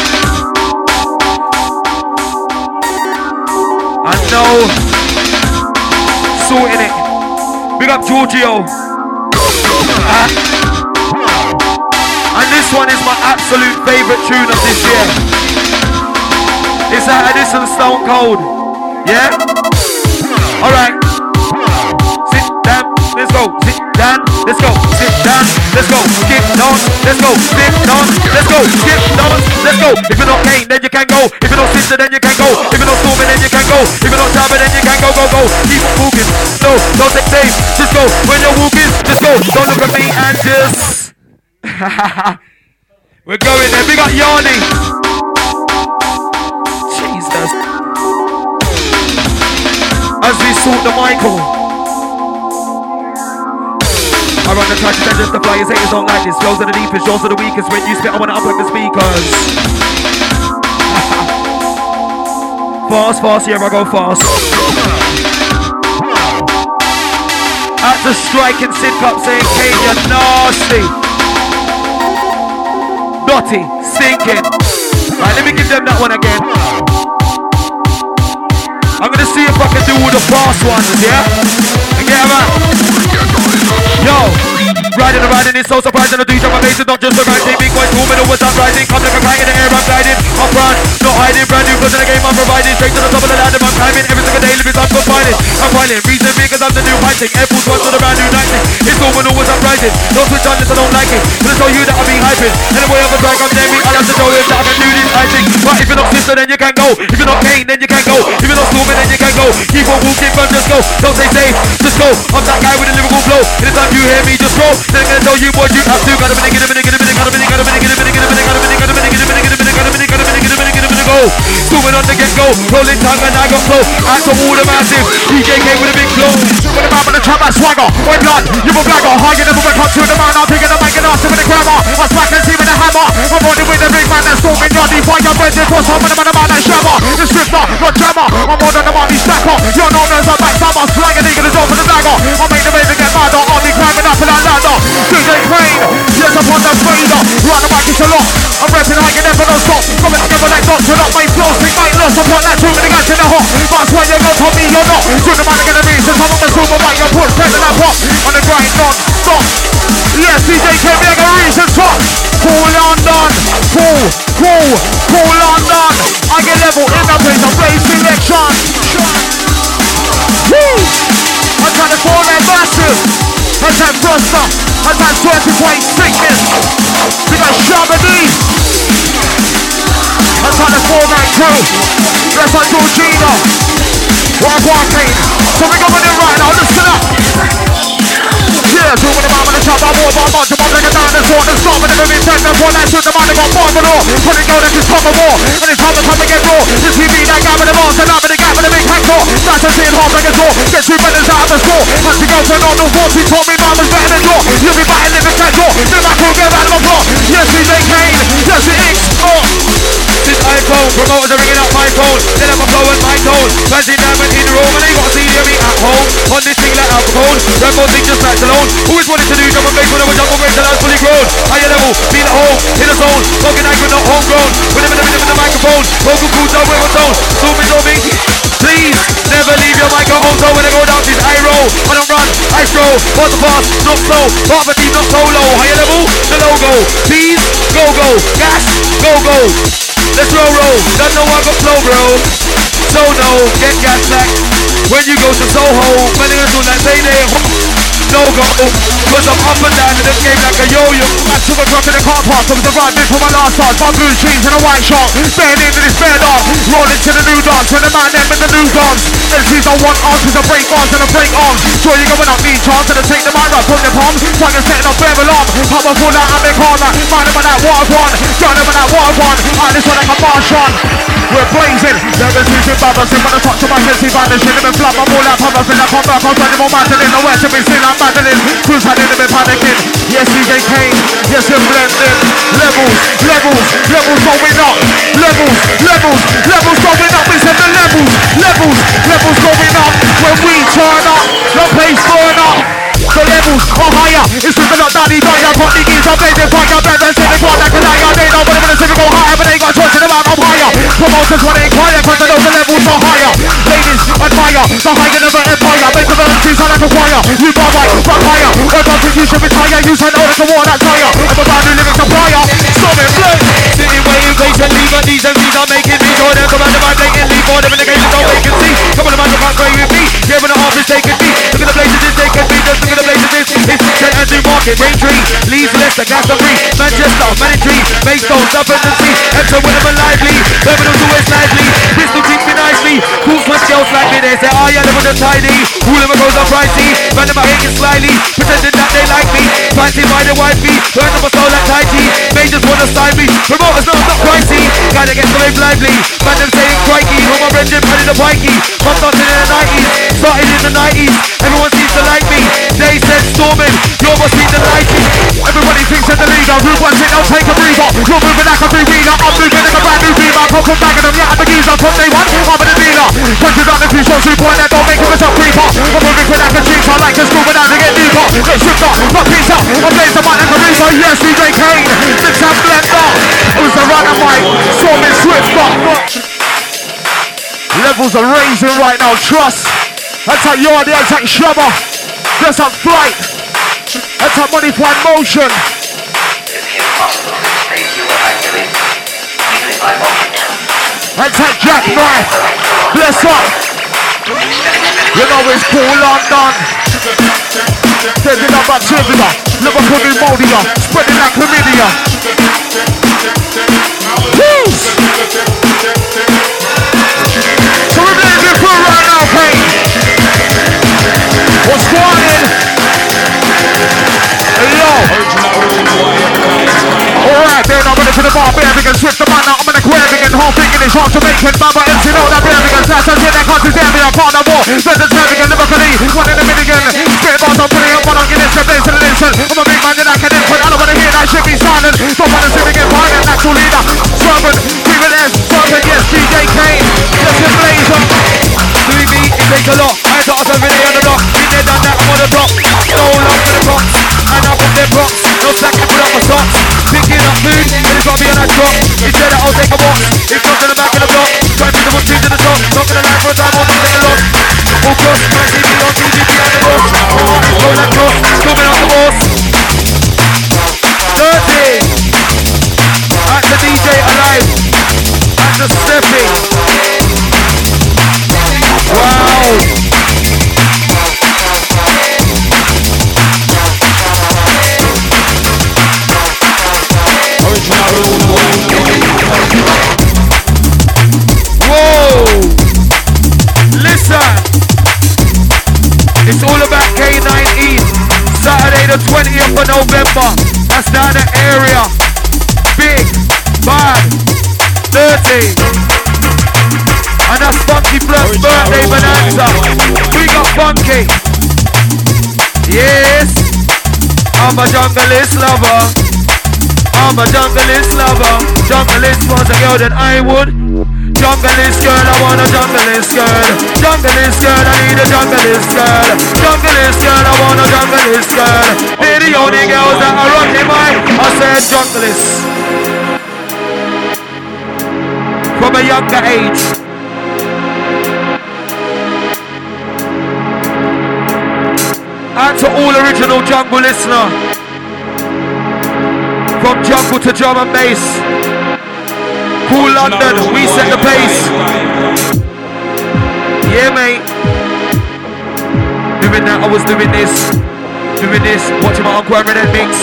I know. Sorting it. Big up Giorgio. And this one is my absolute favourite tune of this year. It's out of this and Stone Cold. Yeah? Alright. go. If you're not Kane, then you can go. If you're not Sister, then you can go. If you're not Stormy, then you can go. If you're not Jabba, then you can go, go, go. Keep on walking. No, don't take safe. Just go. When you're walking, just go. Don't look at me and just. We're going there. Big up Yanni. Jesus. As we sort the Michael. I run the track to justify his haters don't like this. Flows are the deepest, yours are the weakest. When you spit, I wanna unplug the speakers. Fast, fast, here I go fast. At the striking sit cup saying, Kane, you're nasty. Naughty, stinking. Right, let me give them that one again. I'm gonna see if I can do all the fast ones, yeah? And get them out. Yo, riding and riding is so surprising. I do jump amazing, not just a rising. Big boys moving always I'm rising. Come like a kite in the air, I'm gliding. I'm front, not hiding. Brand new cause in the game I'm providing. Straight to the top of the ladder, I'm climbing. Every single day, living I'm confining. I'm fighting, reason because I'm the new fighting. Air Force One to the brand new 90. It's moving always I'm rising. Don't switch on this, I don't like it. Gonna show you that I'll be hyping. Anyway, I'm a drag, I'm naming. I'll have to show you that I can do this, I think. But if you're not Sister, then you can go. If you're not Kane, then you can go. If you're not Stormy, then you can go. Keep on walking, but just go. Don't say safe, just go. I'm that guy with a lyrical flow. Anytime you hear me, just roll. Then I'm gonna tell you what you have to. Got a minute, get a minute, get a minute, got a minute, got a minute, get a minute, get a minute, got a minute, got a minute, get a minute, get a minute, got a minute, got a minute, get a minute, get a minute, go. Zooming on the get go, rolling tongue and I got flow. Out to all the massive, DJ K with a big flow. When the man with the trap, I swagger. When blood, you will blagger. High in the movement, come to the man. I'm taking the mic and asking with the grammar. I smack and see with the hammer. I'm running with the big man that's storming yardie. Fire breathing for some of the man that's shabber. The swifter, not jammer. I'm more than the money stacker. You're known as a backstabber. Flying a nigga the door for the dagger. I'll make the raven get madder. I'll be climbing up in that ladder. DJ Crane, yes upon the fader. Run the mic, it's a lot. I'm rapping high and never no stop. Coming together like dots. You're not my flow. Sing my loss upon that too many guys in the hot. That's why you're gonna tell me you're not. Shoot the man again to me. Since I'm on the super mic, you're put pressure that pop. On the grind, non-stop. Yes, DJ K, me like a reason top. Cool London. Cool London. I get level in the place. I play selection. Woo! I'm trying to call that massive. Attack Froster. Attack 20-point sickness. We got Shabadee. I'm trying to call that crew. That's like Georgina. What Kane. So we going in right now. Listen up. Yeah, two with the man on the top, I'm more about much, I'm like a dinosaur, the stop, and never been turned up, one night, shoot the man, they got bomb and all, put it go, this is cover war, and it's time to get raw, this TV, that guy with the boss, and I'm in the gap with the big hacksaw, that's a scene, half like a door, get 2 minutes out of the score, as you go, turn on the wall, she told me mom was better than door, you'll be batting in the cat door, then I could get out of the floor, yes, DJ Kane, yes, it is, this iPhone, promoters are ringing up my phone, then I'm a flow and my tone, fancy diamond in the room, and they got to see me at home, on this thing like alcohol, Rambo thing just like alone. Who is wanting to do double bass when I was jungle break till I was fully grown? Higher level, feel at home, in the zone, talking like we're not homegrown. With a minute with the microphone, vocal cool down with a tone. Zooming, please, never leave your microphone. So when I go down this I roll, I don't run, I stroll, pass the pass, not slow, part of the team not solo. Higher level, the logo, please, go, gas, go. Let's roll, don't know I got flow bro. So no, get gas back. When you go to Soho, many of them that say they no go, cause I'm up and down in this game like a yo-yo. I took a drop in the car park, comes the right bit from my last start. My blue jeans and a white shark, bend into this bed on, roll into the new dance, when the man them in the new dance. MCs don't want answers, a break bars and a break arms. Sure you going up, need chance, and I take the mic right from the palm. Fucking setting up bare alarm, pop a full out and make hard like, mind them on that water one, join them on that water one. This one like a Martian, we're blazing. Never teaching bubbles, if I touch to my head, see vanishing, them and flap, I'm all out, pop up in that come back, I'm running more mountain in the west, and we see I'm battling, cruise had in bit panicking. Yes, DJ Kane, yes, you're blending. Levels going up. Levels going up. We said the levels going up. When we turn up, the place going up. The levels are higher. It's just a lot daddy diner. Put the gears up, blazing fire. Better than the quad like a liar. They know whatever the city go higher, but they got choice in the amount of higher. Promoters want to inquire, cause they know the levels are higher. Ladies, admire the higher never empire. Make the melodies sound like a choir. You bar right, but higher. I don't think you should retire. You said, oh, it's a war that's higher. I'm about new lyrics supplier. Stop it, play. Sitting waiting patiently, but these MCs are making me join them. Come out of my blatantly for them in the case of no vacancy. Come on, the man who can't play with me. Yeah, when the half is taking me. Look at the places it's taking me. Just look at the places it's set and do more. Market, Braintree, Leeds, Leicester, Glastonbury, Manchester, Manitry, Maidstone, Southampton, Epsom, Wyndham and Lively, Birmingham's always lively, Bristol treats me nicely, Cools my girls like me, they say, oh yeah, live with them tidy, all of them goes on pricey, random I hate it slyly, pretending that they like me, fancy by the wifey, burn up my soul like Tai Chi, majors wanna side me, promoters know I'm not pricey, gotta get the wave lively, man them saying crikey, who my friend Jim had in the pikey, I'm starting in the 90s, started in the 90s, everyone seems to like me, they said storming, you must be delighted, everybody thinks in the leader, Root 1 sit, don't take a breather, you're moving like a three-wheeler, I'm moving like a brand new beamer, come from back of them, yeah, I'm the geezer, from day one, I'm in the dealer, punches out the two shots, 3 point that don't make him a creeper, I'm moving with like a cheater, I like to school without to get deeper, get shifter, not pizza, I'm blaze the mic like a reaper, yes, DJ Kane, mix and blender, who's the runner mic, storming swift, levels are raising right now, trust, that's how you're the attack shrubber, that's how flight, that's how money find motion. That's that jackknife, bless up. You know it's cool London. Taking up activity, Liverpool pneumonia, spreading like chlamydia. Peace. So we're blazing through right now, Kane. What's going on? Hello. Alright, then I'm ready to the bar, bearing and swift the man out, I'm in a queering and half thinking it's hard to make it, Baba MC know that bearing and that's a shit that can't stand me, I'm part of war, there's a serving and never can eat, one in a million, spit bars I'm putting up one on Guinness, the place in the nation, I'm a big man that I can input, I don't wanna hear that shit be silent, don't wanna see me get violent, natural leader, servant, breathing S, servant, yes, DJ Kane, just a blazer. Believe me, it takes a lot, I had to ask every day on the block, been there, done that, I'm on the block, no love for the box, and I'm on their blocks, no slacking, put up my socks, picking up food, and it's gotta be on that drop, he said that I'll take a walk, if not in the back of the block, try to put the one two to the top, not gonna lie for a time, I'll take a loss, all cross, man, see me on TV behind the boss, my heart is going like cross, coming out the boss, dirty, at the DJ Alive, at the Steffi, wow. Whoa! Listen! It's all about K19. Saturday the 20th of November. That's down the area. Big, bad, dirty. And that's Funky Flirt's birthday bonanza. We got Funky. Yes. I'm a junglist lover. I'm a junglist lover. Junglist wants a girl that I would. Junglist girl, I want a junglist girl. Junglist girl, I need a junglist girl. Junglist girl, I want a junglist girl. They're the only girls that are rocking my. I said junglist. From a younger age. Out to all original jungle listener. From jungle to drum and bass. Cool London, we set the pace. Yeah, mate. Doing that, I was doing this. Doing this, watching my Uncle Aaron and mix.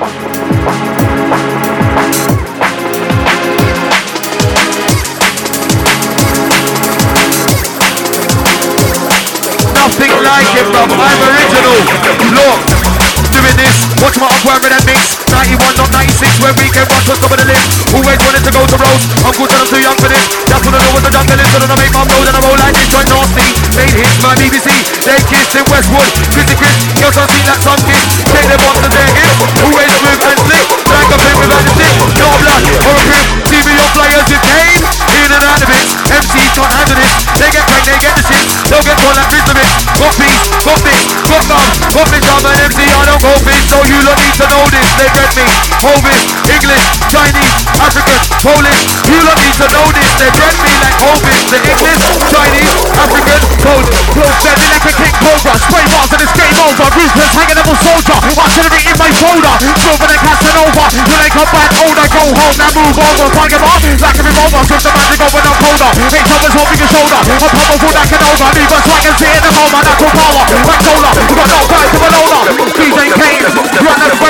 Nothing like it, bruv. I'm original. Look. Doing this, watch my Uncle Aaron and mix. 91, not 96, when we came rush on top of the list. Always wanted to go to roast. Uncle said I'm too young for this. That's what I know what the jungle is. So then I make my roll and I roll like this. Joint nasty, made hits my BBC. They kissed in Westwood. Chrissy Chris, girls on scene like some kids. Take their bombs and their hits. Always smooth and slick. Like a pin without the stick. No blood or a grip. TV on flyers with Kane. In and out of it. MCs can't handle this. They get cranked, they get the shit. They'll get caught like Mr. Got peace, got this, got love. Got me drum and MC, I don't go fish. So you lot need to know this. They read me. Hovis, English, Chinese, African, Polish. You lot need to know this. They read me like Hovis. The English, Chinese, African, Polish. Close me like a king cobra. Spray bars and it's game over. Ruthless, hanging level soldier. Artillery in my shoulder. Silver and Casanova. You like a bad older, go home. Now move over. Target bar, like a revolver. Switch the magic over when I'm colder. Ain't troubles holding your shoulder. I'm powerful like an over. Leave a swag and see in the home. My natural power. Like solar. We got no fight to an older. DJ Kane. Run the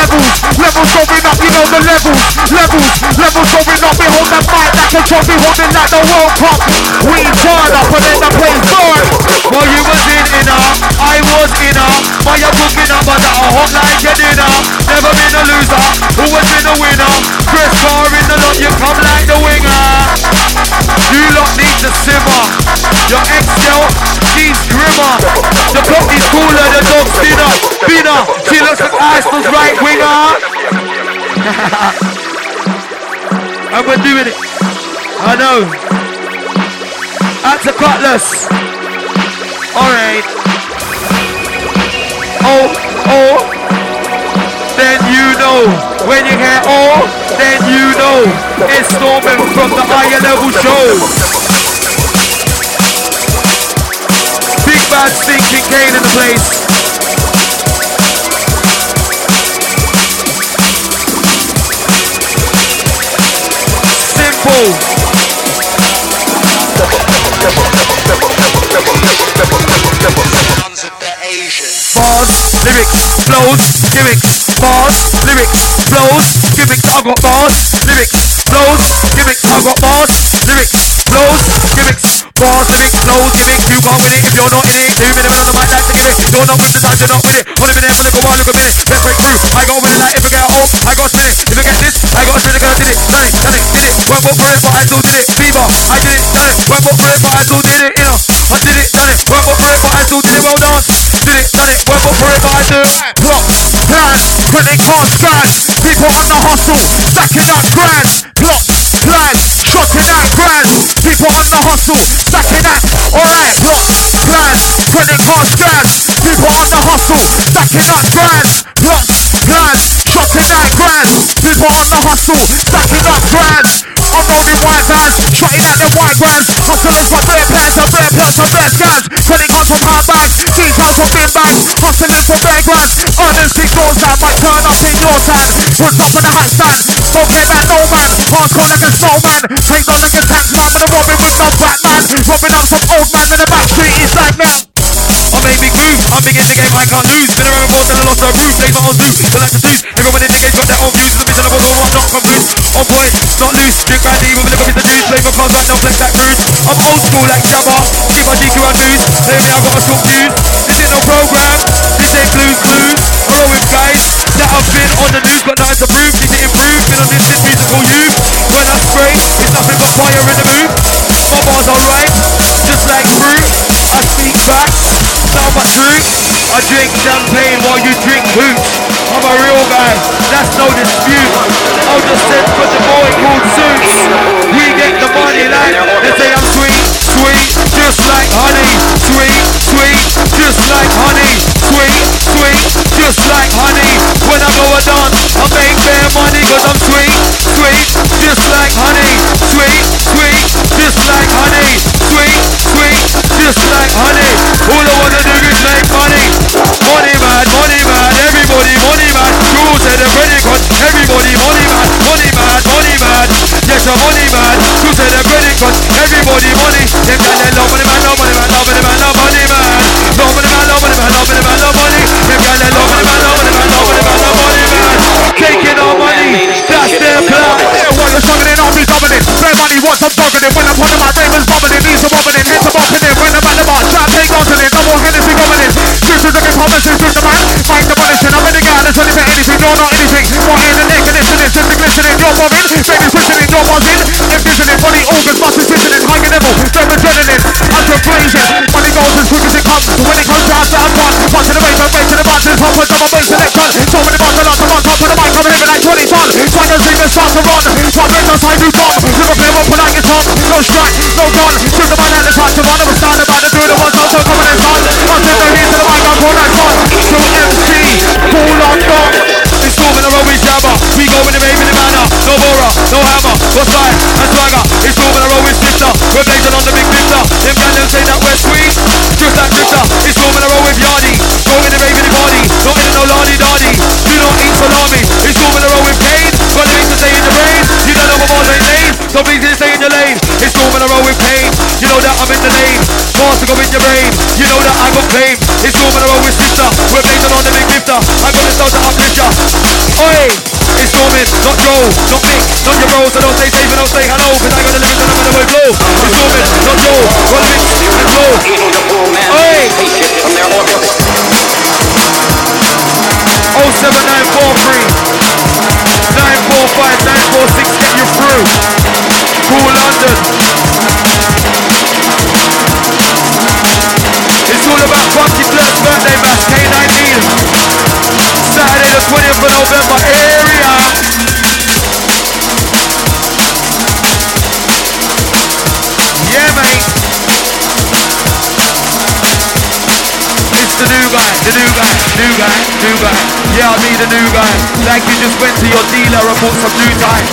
levels going up, you know the levels going up. We hold that mic like a trophy, holding like the World Cup. We turn up and then the place burn. While you was in inner, I was inner. While you're cooking up, but a hot like your dinner. Never been a loser, always been a winner. Chris Carr in the lot, you come like the winger. You lot need to simmer. Your ex-girl, she's grimmer. The coffee's cooler, the dog's dinner. She looks like Arsenal's right winger. And we're doing it. I know. That's a cutlass. Alright. Oh. Then you know. When you hear oh, then you know. It's Storming from the higher level show. Big bad stinking Kane in the place. Bars, lyrics, flows, gimmicks. Bars, lyrics, flows, gimmicks. I got bars, lyrics, flows, gimmicks. I got bars, lyrics, flows, gimmicks. Bars, lyrics, flows, gimmicks. You can't win it if you're not in it. 2 minutes on the mic, like to give it. You're not with the time, you're not with it. Only been there for a little while, look a minute. Let's break through. I got win it like if I get home, I got spin it. If I get this, I got spin it, cause I did it. Done it, did it. Went for it, but I still did it. Fever, I did it, done it. Went for it, but I still did it. You know, I did it, done it. Went for it, but I still did it. Well done. Did it, done it. Went for it, but I do. Plot, plan, putting can't stand. People on the hustle, stacking up grand. Plot, plan, shotting out grand. People on the hustle, stacking out. Alright, plot, plan, putting can't stand. People on the hustle, stacking up grand. Plot, plan, shotting out grand. People on the hustle, stacking up grand. I'm rolling white vans, shotting out them white grands. Hustlers for bare pants and bare pelts and bare scans. 20 guns from hard bags, details from bin bags. Hustling for bare grands, earners big doors that might turn up in your time. Put up on the hat stand, don't care about no man. Hardcore like a snowman, take on like a tax man. With a Robin with no Batman, robbing up some old man in the back street. It's like now. I made big moves, I'm big in the game, I can't lose. Been around more than a lot of roof, days my own do. Don't like to lose, everyone in the game's got their own views. The mission of a war, I'm not confused. On point, not loose, drink brandy with a little bit of juice. Flavor cars right now, flex that cruise. I'm old school like Jabba, keep my GQ and news. Tell me I got a short fuse. This ain't no program, this ain't Blues Clues. I roll with guys that have been on the news, got nothing to prove. Need to improve, been on this musical youth. When I spray, it's nothing but fire in the mood. My bars are right, just like fruit. I speak facts, not my truth. I drink champagne while you drink hooch. I'm a real guy, that's no dispute. I'll just send for the boy called Suits. We get the money like, they say I'm sweet, sweet, just like honey. Sweet, sweet, just like honey. Sweet, sweet, just like honey. When I go a dance, I make bare money cause I'm sweet, sweet, just like honey. Sweet, sweet, just like honey. Sweet, sweet, just like honey. All I wanna do is make money. Money mad, everybody money mad. Jules said the credit card, everybody money mad. Money mad, yes I'm money mad. Jules said the credit card, everybody money. Them guys they love money man, love money man, love money man, love money man. Love money man, love money man, love money man, love money. Them guys they love money man, love money man, love money man, love money man. Taking our money, that's their plan. While you're struggling, I'll be dominant. Spare money, once I'm dogging. When I'm one of my ravens bubbling, knees are wobbling, heads are bopping. When I'm at the bar, champagne goes in, double Hennessy going in. Truth is looking promises, truth the man. Mind demolishing, I'm in the guy that's ready for anything, no not anything. More in the neck and listening, just the glistening, you're bobbing. Baby switching, you're buzzing. Envisioning, body organs, muscles switching, high level, them adrenaline. Ultra blazing, money goes as quick as it comes. When it comes down to have fun, punch in the wave, break to the buttons, hop on double bass selection. So many bars are lots of on top of the mic, I'm living like 20 ton. Trying to sing and start to run. Try to us, I do bomb. Never play one, pull out your tongue. No strike, no gun. Shoot the man at the time to run. I was starting about to do the ones also coming in sun. I'll take the heat to the mic, I'll call that fun. So MC, pull on down. It's Storming the road with Jabba. We go in the rave in the manner. No Bora, no hammer, what's fire and swagger. It's Storming the road with Stifter. We're blazing on the big lifter. Them guys them say that we're sweet, just like Drifter. It's Storming the road with Yardy. Go in the rave in the party. Not in the no lardy dardy. Do not eat salami. It's Storming the road with Kane. Got the things to stay in the brain. You don't know what bars ain't laid. So please stay in your lane. It's Storming the road with pain. You know that I'm in the lane. More to go in your brain. You know that I got fame. It's all when I roll with sister. We're blazing on the big lifter. I got this out to uplift ya. Oi! It's Norman, not Joe, not Mick, not your bro. So don't say safe and don't say hello. Cause I got the lyrics and I'm gonna way flow. It's Norman, not Joe, got Mick and Joe. Oi! 07943 945 946, get you through. Cool London. It's all about Funky Flirt's birthday bash, K19. Saturday the 20th of November, area. Yeah, mate. It's the new guy, the new guy, new guy, new guy. Yeah, I'll be the new guy. Like you just went to your dealer and bought some new time.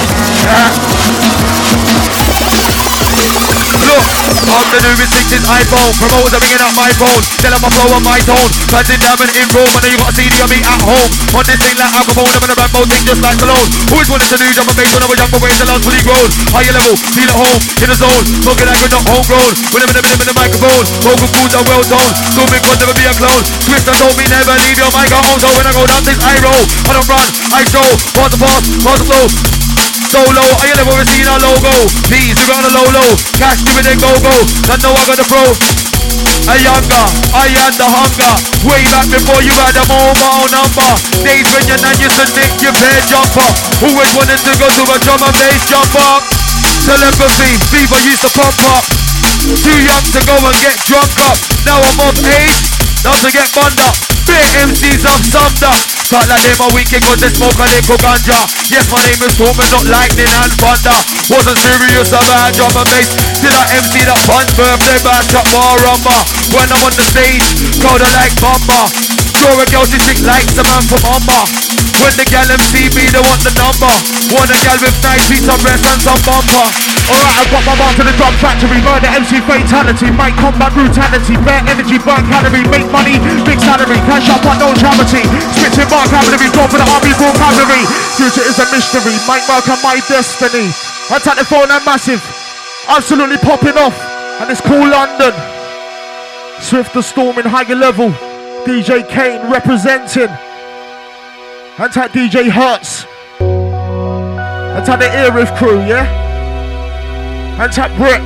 Look, I'm the new restricted iPhone. Promoters are ringing up my phone. Tell them I flow on my tone. Planting diamond in Rome. I know you got a CD of me at home. On this thing like alcohol. I'm in a Rambo thing just like Stallone. Always wanted to do jump and bass when I was young, but wait till I was fully grown. Higher level, feel at home, in the zone. Talking like we're not homegrown. When I'm in the microphone. Vocal foods are well toned. Zooming could never be a clone. Twister told me never leave your mic at home. So when I go down this I roll. I don't run, I show. Pause the pass, pause the flow. Solo, I ain't never seen a logo. Please, we got a low. Cash, give it a go-go. I know I got the pro. A younger, I had the hunger. Way back before you had a mobile number. Days when your nan used to nick your pair jumper. Always wanted to go to a drum and bass jumper. Telepathy, fever used to pump up. Too young to go and get drunk up. Now I'm of age, now to get bund up. Big MCs I've summed up. Talk like them a weekend cause they smoke a little ganja. Yes, my name is Storm and not lightning and thunder. Wasn't serious about drum and bass. Till I MC that punch birthday bash up bar rumba. When I'm on the stage, crowd are like bumper. Draw a girl, she sick like some man from Humber. When the gal MC me, they want the number. Want a gal with nice feet, some breast and some bumper. Alright, I've got my bar to the drum factory. Murder, MC, fatality. Mic combat, brutality. Bare energy, burn calorie. Make money, big salary. Cash up on no charity. Spitting bar cavalry. Go for the army vocabulary. Future is a mystery. Mic work on my destiny. Attack the phone and massive. Absolutely popping off. And it's Cool London. Swift the Storm in higher level. DJ Kane representing. Attack DJ Hertz. Attack the Earriff crew, yeah? Attack Brick.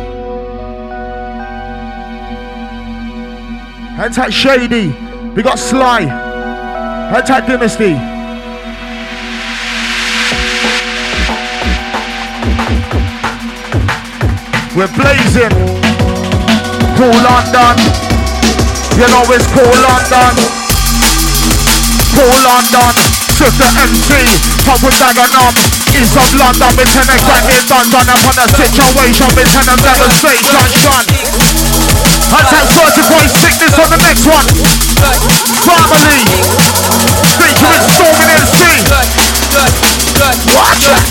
Attack Shady. We got Sly. Attack Dynasty. We're blazing. Cool London. You know it's Cool London. Cool London. Sister MC. Top with Dagenham. East of London. We turn a grand in London. Upon a situation. We turn a devastation. Shun. Attack certified sickness on the next one. Family. Featuring Storming MC. Watch it.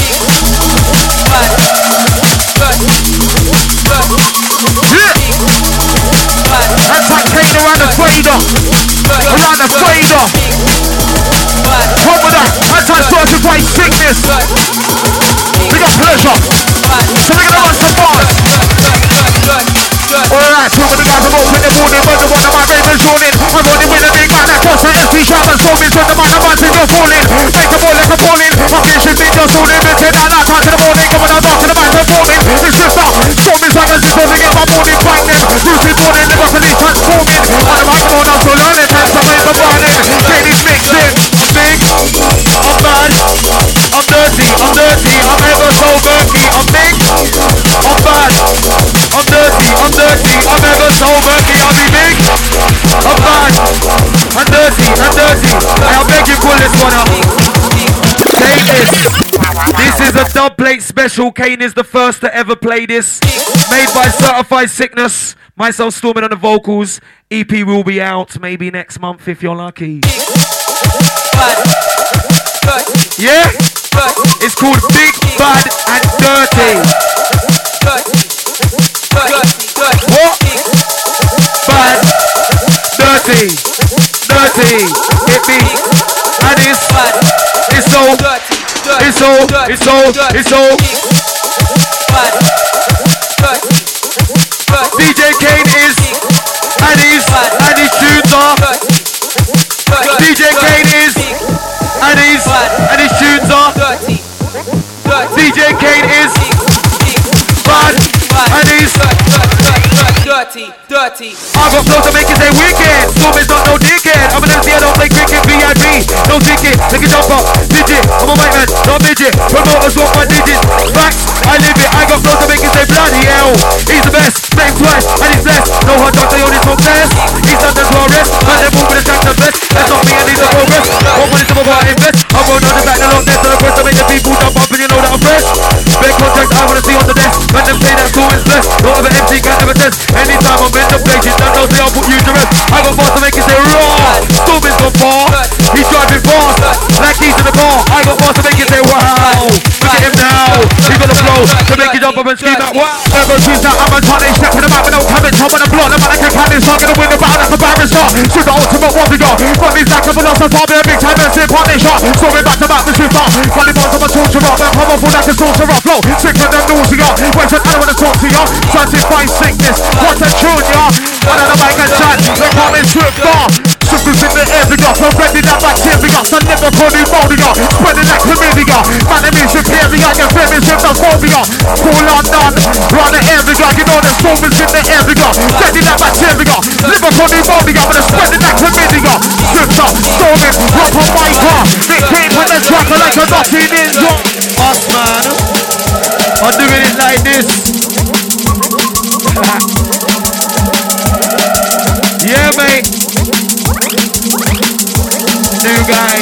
Yeah. Attack Kane around the fader. Around the fader. Come with that. Attack certified sickness. We got pleasure. So we're gonna run some bars. Alright, two of the guys are open in the morning, but the one of my ravens rolling. I'm running with a big man that costs an SP sharp and storming. So the man of my you're falling. Make the ball like a falling. I'm getting big, you're falling. But take that last time to the morning. Coming out dark to the back, they're falling. It's just up. Storming's like a zip on the game. I'm morning, find them. Lucy morning, live up and he's transforming. On the microphone, I'm still learning. Hands up in the morning. Katie's mixing. I'm big, I'm bad, I'm dirty, I'm ever so murky. I'm big, I'm bad, I'm dirty, I'm ever so murky. I'll be big, I'm bad, I'm dirty. I'll beg you pull this one up. Kane is. This is a dub plate special. Kane is the first to ever play this. Made by Certified Sickness. Myself Storming on the vocals. EP will be out maybe next month if you're lucky. Yeah? It's called Big, Bad and Dirty. What? Bad, dirty. Hit me. And it's so. DJ Kane is, and his tunes are. DJ Kane is, and his tunes are. DJ Kane is bad, and he's dirty. I got flow to make it say wicked. Storm is not no dickhead. I'm an MC, I don't play cricket. VIP, no ticket. Take a jumper, digit. I'm a white man, not midget. Promoters want my digits. Facts, I live it. I got flow to make it say bloody hell. He's the best, name twice, and he's blessed. No hot dog, they only smoke test. He's done the arrest, and they're moving the track the best. That's not me, I need the progress. What money to I invest? I'm going on the back, the long nest, and the quest to make the people jump up, and you know that I'm fresh. Big contract, I wanna see on the desk. When them say that school is blessed, no other MC can ever test. Anytime I'm in the place, you don't know, say I'll put you to rest. I got bars to make it say raw. Storm is gone far, he's driving fast, like he's in the car. I got bars to make it say wow. Look at him now, he's got the flow to make it jump up and scream out wow. Never choose that I'm a tonic, step in the map with no comments. I'm on the block, the man I can count this, I'm gonna win the battle like a barrister. Shoot the ultimate warrior, got these like a philosopher, be a big time MC partnership. Storming back to back, the shifter. Funny bars on my torturer, but come on for like a sorcerer. Flow, sicker than nausea. Where's an animal to talk to ya? Certified sickness, what's a junior? One of the mic and chat, they call me Swifter. Suckers in the area, preventing that bacteria. So never call you pneumonia, spreading that chlamydia. Man, it means superior, your famous with the phobia. Cool on none, run the area. You know the storm is in the area, spreading that bacteria. Liverpool pneumonia, but it's spreading that chlamydia. Swifter, storming, rock on my car. It came on the track like a naughty ninja. Us, man, I'm doing it like this. Yeah, mate. New guy.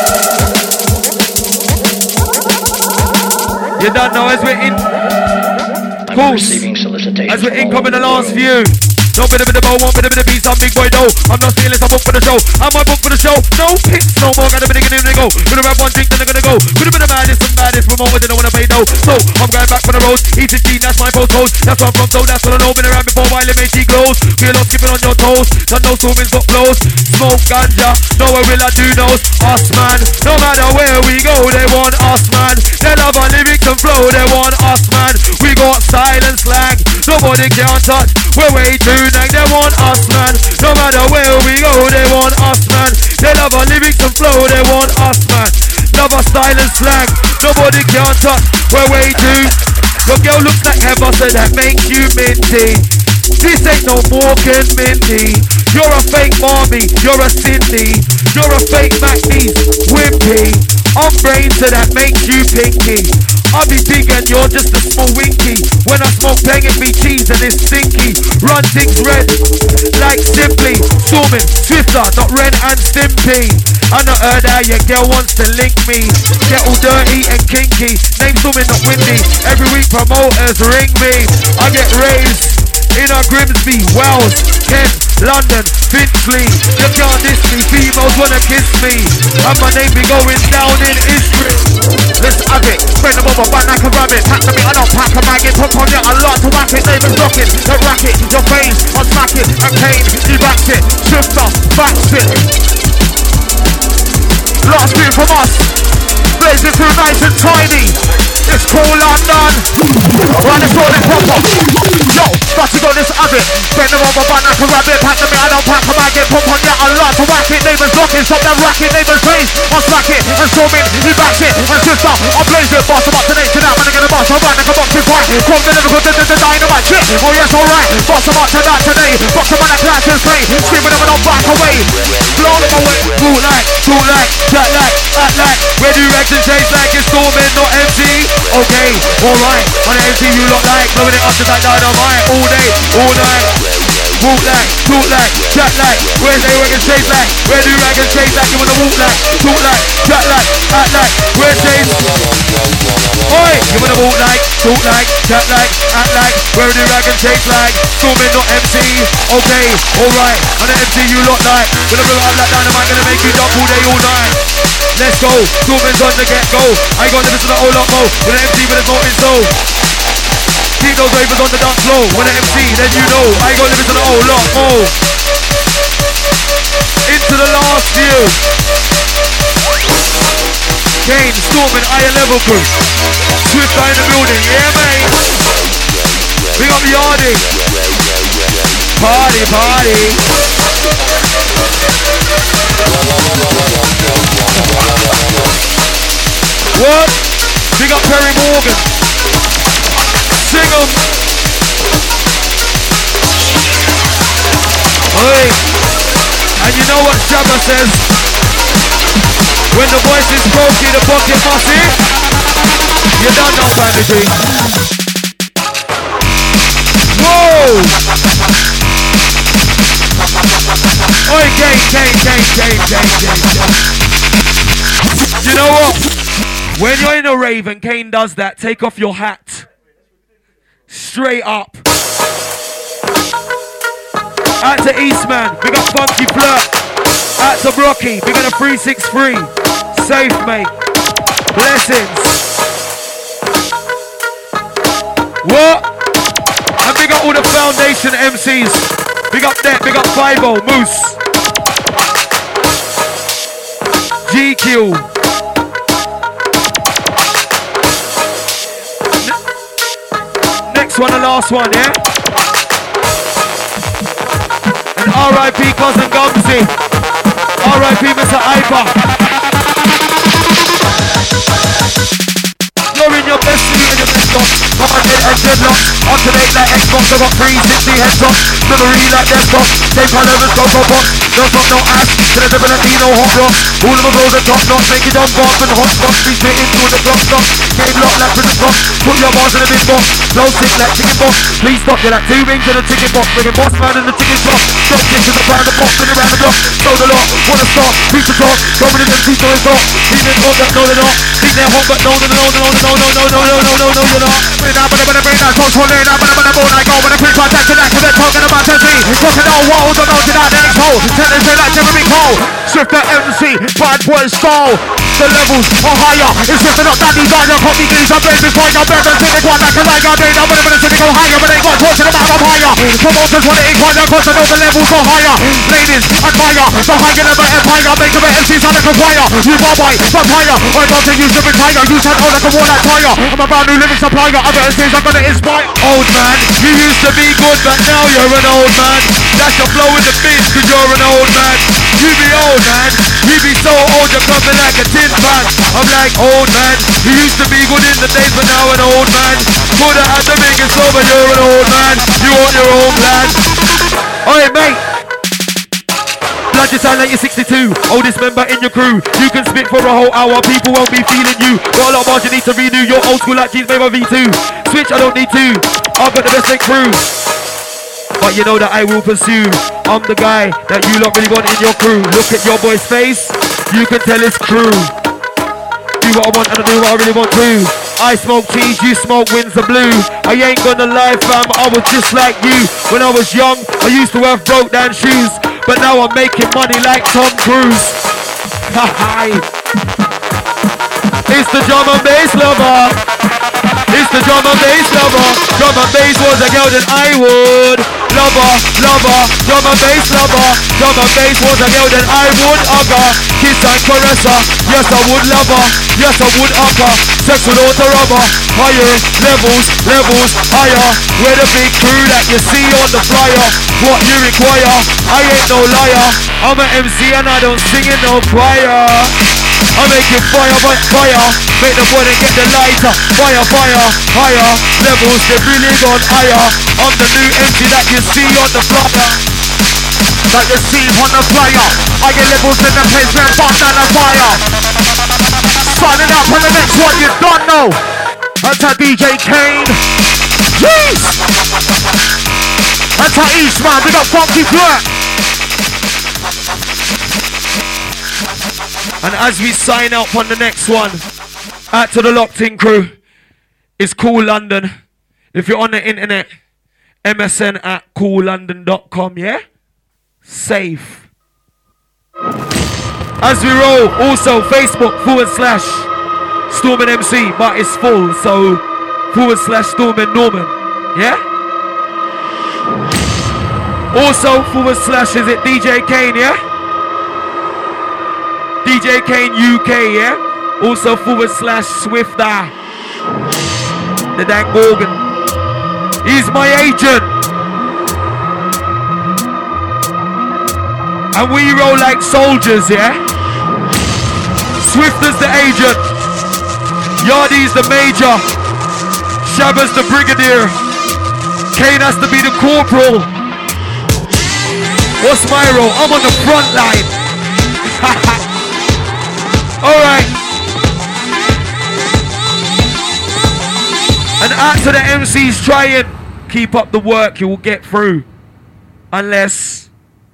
You don't know as we're in. Pulse. As we're incoming the last few. No bit of bow, one bit of beast, I'm big boy though. I'm not stealing, I'm booked for the show. Am I booked for the show? No picks no more, gotta be digging in and go. Gonna have one drink, then they're gonna go. Could have been the maddest and baddest promoters, they don't wanna pay though. So I'm going back for the road, eating G, that's my postcode. That's where I'm from, so that's what I know. Been around before while it makes you close. Feel like skipping on your toes. Done no storming's got flows. Smoke ganja, nowhere will I do knows. Us man, no matter where we go, they want us man. They love our lyrics and flow, they want us man. We got silent slang, nobody can touch. We're way too nang, they want us man. No matter where we go, they want us man. They love our lyrics and flow, they want us man. Love our style and slang, nobody can touch. We're way too. Your girl looks like heaven, so that makes you minty. This ain't no Morgan Mindy. You're a fake Marmy, you're a Cindy. You're a fake MacNeese, wimpy. I'm brain, so that makes you pinky. I'll be big and you're just a small winky. When I smoke bang it be cheese and it's stinky. Run things red, like Simply. Storming, Swifter, not Ren and Stimpy. I not heard how your girl wants to link me. Get all dirty and kinky. Name Storming, not Windy. Every week promoters ring me. I get raised in a Grimsby, Wells, Kent, London, Finchley. You can't diss me, females wanna kiss me. And my name be going down in history. Let's have it, spread them over, bang like a rabbit. Pack to me, I don't pack a maggot. Put on you a lot to whack it. Neighbours rocking, the racket, your face, I'll smack it. And Kane, he backs it. Shifter, backs it. Last beat from us. Blazing through nice and tiny. It's cool London. Run this road proper. Yo, got to go this have it. Bend them over, bang like a rabbit. Pack to me, I don't pack a maggot. Put on you a lot to whack it. Neighbours rocking, stop that racket. Neighbours face, I'll smack it. And Storming, he backs it. And Swifter, I'll blaze it. Boss him up to nation out, man, I'm gonna boss. I'll run like a boxing fight. Quote the lyrical, the dynamite shit. Oh yes, alright. Boss him up to that today. Box him on that class and play. Screaming them and I'll back away. Blow them away. Move like, talk like, chat like, act like. Where do you reckon chase like it's Storming, not MC? Okay, alright. On the MC you look like. Blowing it up to that dynamite. All day, all night. Walk like, talk like, chat like. Where do you reckon chase like? Where do you reckon chase like? You wanna walk like, talk like, chat like, act like. Where chase? Oi! You wanna walk like, talk like, chat like, act like. Where do you reckon chase like? Storming, not MC. Okay, alright. On the MC you look like. Gonna blow up like dynamite, gonna make you jump all day, all night. Let's go, Storming's on the get-go. I ain't gonna listen to the whole lot more. With an MC with a smoking soul. Keep those ravers on the dance floor. When an MC, then you know I ain't gonna listen to the whole lot more. Into the last few. Kane, Storming, higher level crew. Swifter in the building, yeah mate. Big up Yardy. Party, party. What? Big up Perry Morgan. Sing 'em. Oi. And you know what Jabba says? When the voice is broken, the bucket must hit. You don't know, Family. Whoa! Oi, Kane. You know what? When you're in a rave and Kane does that, take off your hat. Straight up. Out to Eastman, big up Funky Flirt. Out to Brocky, big up the 363. Safe, mate. Blessings. What? And big up all the foundation MCs. Big up that, big up 5-0, Moose. GQ. Next one, the last one, yeah? And R.I.P. Cousin Gumsy. R.I.P. Mr. Iper. You're in your best suit and your best box. Hard head and dreadlock. Alternate like Xbox. I got 360 heads up. Memory like desktop. Same color as go for box. No top, no ass. To the definitely no hot rock. All of my bros are top notch. Make it on box and hot spots. Be straight into the clock stop. Game lock like British box. Put your bars in a big box. Flow sick like chicken box. Please stop. You're like 2 rings in a chicken box. Bringing boss man in the chicken shop. Drop kick to the pound of box. Spin around the block. Throw the lot. Wanna start. Reach the top. Coming in them teeth on his top. Feeling hot but no they're not. Think they're hot but no you're not. Bring that controlling. I'm gonna bone I go with a quick contact to that. Cause they're talking about Tennessee. Talking all walls. Don't know to that next hole. Tennessee like Jeremy Cole. Swift the MC. Bad boy style. The levels are higher. It's just not that these guys are copy geese. I'm big before you're better than cynic one. Like a like I'm gonna cynic go higher. But they got talking about I'm higher. Promoters want to inquire. Cause I know the levels are higher. Ladies admire the higher level empire. Make a better MC sound like a choir. You bye-bye, vampire. I don't think you should retire. You sound old like a worn out tire. I'm a brand new living supplier. Other MCs are gonna inspire. Old man, you used to be good, but now you're an old man. That's your flow in the biz, cause you're an old man. You be old man. You be so old, you're coming like a tin pan. I'm like old man. You used to be good in the days, but now an old man. Coulda had the biggest flow, but you're an old man. You own your own land. Oi, mate. Blood, you sound like you're 62. Oldest member in your crew. You can spit for a whole hour. People won't be feeling you. Got a lot of bars you need to renew. You're old school like jeans made by V2. Switch, I don't need to. I've got the best in crew. But you know that I will pursue. I'm the guy that you lot really want in your crew. Look at your boy's face. You can tell it's crew. Do what I want and I do what I really want to. I smoke cheese, you smoke Windsor Blue. I ain't gonna lie fam, I was just like you. When I was young, I used to have broke down shoes. But now I'm making money like Tom Cruise. Hi. It's the drum and bass lover. It's the drum and bass lover. Drum and bass was a girl that I would lover. Drum and bass lover. Drum and bass was a girl that I would hugger. Kiss and caress her. Yes I would love her. Yes I would hugger. Sex without a rubber. Higher levels higher. We're the big crew that you see on the flyer. What you require, I ain't no liar. I'm an MC and I don't sing in no choir. I make it fire by fire. Make the boy get the lighter. Fire, higher levels, they've really gone higher. I'm the new MC that you see on the flyer. That you see on the flyer. I get levels in the place where I'm down the fire. Signing up on the next one, you don't know. That's a DJ Kane. Jeez! That's a Eastman, we got Funky Flirt. And as we sign up on the next one, out to the Locked In crew, it's Cool London. If you're on the internet, MSN at coollondon.com, yeah? Safe. As we roll, also Facebook / Stormin MC, but it's full, so / Stormin Norman, yeah? Also / is it DJ Kane, yeah? DJ Kane UK, yeah? Also / Swifter. The Dan Gorgon. He's my agent. And we roll like soldiers, yeah? Swift as the agent. Yardy's the major. Shabba's the brigadier. Kane has to be the corporal. What's my role? I'm on the front line. Alright. And out to the MCs, try and keep up the work, you will get through. Unless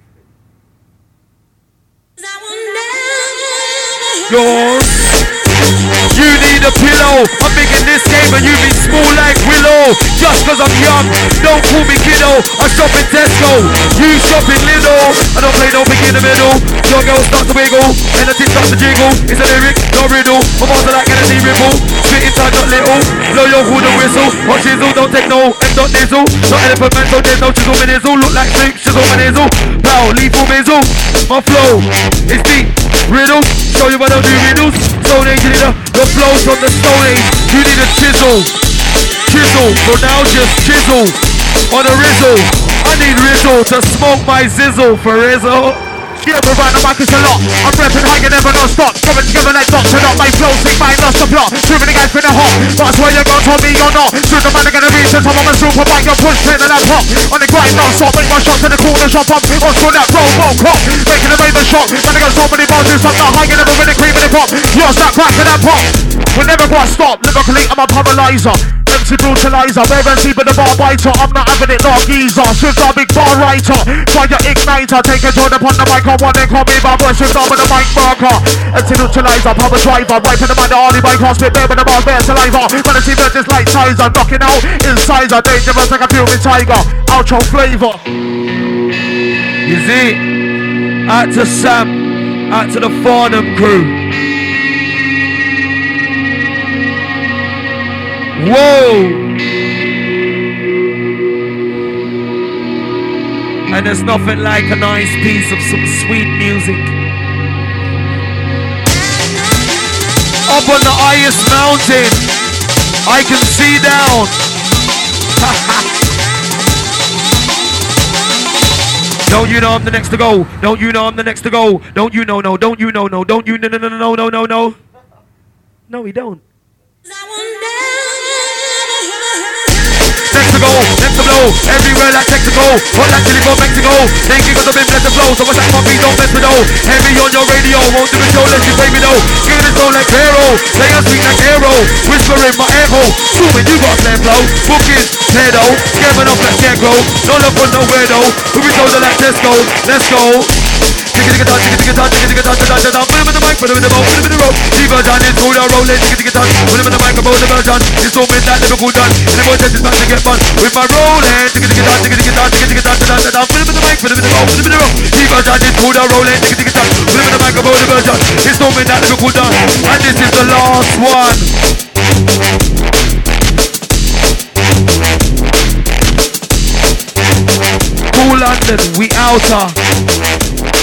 you need a pillow. I'm big in this game and you be small like Willow. Just cause I'm young, don't call me kiddo. I shop in Tesco, you shop in Lidl. I don't play no big in the middle. Your girl starts to wiggle, and the tip starts to jiggle. It's a lyric, no riddle. I'm also like energy ripple. Spit inside, not little. Blow your hood and whistle. Hot chisel, don't take no M. Nizzle. Not elephant man, so there's no chisel and nizzle. Look like soup, chisel and nizzle. Pow, lethal mizzle. My flow is deep. Riddles, show you what I do riddles. Stone Age, you need the flows from the Stone Age. You need a chisel. Chisel, for now just chisel. On a rizzle. I need Rizzle to smoke my zizzle for Rizzle. Yeah, we're right, the mic is a lot. I'm repping high and never non stop. Coming together like dots and up my flow, sing mine, lost the plot. Shooting the guys for the hop. But I swear you're gonna tell me you're not. Shoot the man, they're gonna reach the top of a super bike. You're pushed in and I'm pop. On the grind, non stop. Bring my shot to the corner, shop up. On through that Robocop. Making a raven shot. Man, I got so many bars, it's up the high and never with the cream in the pop. You're start cracking that pop. We're never gonna stop. Lyrically, I'm a paralyzer. MC brutalizer, where MC but the bar biter. I'm not having it, not geezer. Swift a big bar writer. Fire igniter, take a joint upon the mic. I want to call me my voice. Swift with the mic marker. MC brutalizer, power driver. Wiping the man, the Harley bike. I'll spit there with the bar, bare saliva. When I see that just like sizer. Knocking out incisor. Dangerous like a furious tiger. Outro flavor. You see? Out to Sam. Out to the Farnham crew. Whoa! And there's nothing like a nice piece of some sweet music. Up on the highest mountain, I can see down. Don't you know I'm the next to go? Don't you know I'm the next to go? Don't you know, no, don't you know, no, don't you know, no, no, no, no, no, no. No, we don't. Next to go, next to blow, everywhere like Mexico. Hot like chili from Mexico. Thinking of the bim, let the flow. So what's that my beat, don't mess with no. Heavy on your radio, won't do the show, let you pay me though. Skin is slow like Pharaoh, play a sweet like arrow. Whisper in my echo, zooming, you got slam flow. Bookings, pedo, scamming off like scarecrow. No love for no weirdo, who be told like Tesco, let's go. Put him in the mic, put him in the boat, put him in the rope. Diversion is through the rolling, put him in the microphone, the version. It's so mid that Liverpool done. And the boy says it's about to get fun. With my rolling, put him in the mic, put him in the boat, put him in the rope. Diversion is through the rolling, put him in the microphone, the version. It's so mid that Liverpool done. And this is the last one. Cool London, we outer.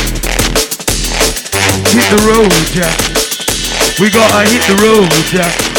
Hit the road, Jack. We gotta hit the road, Jack.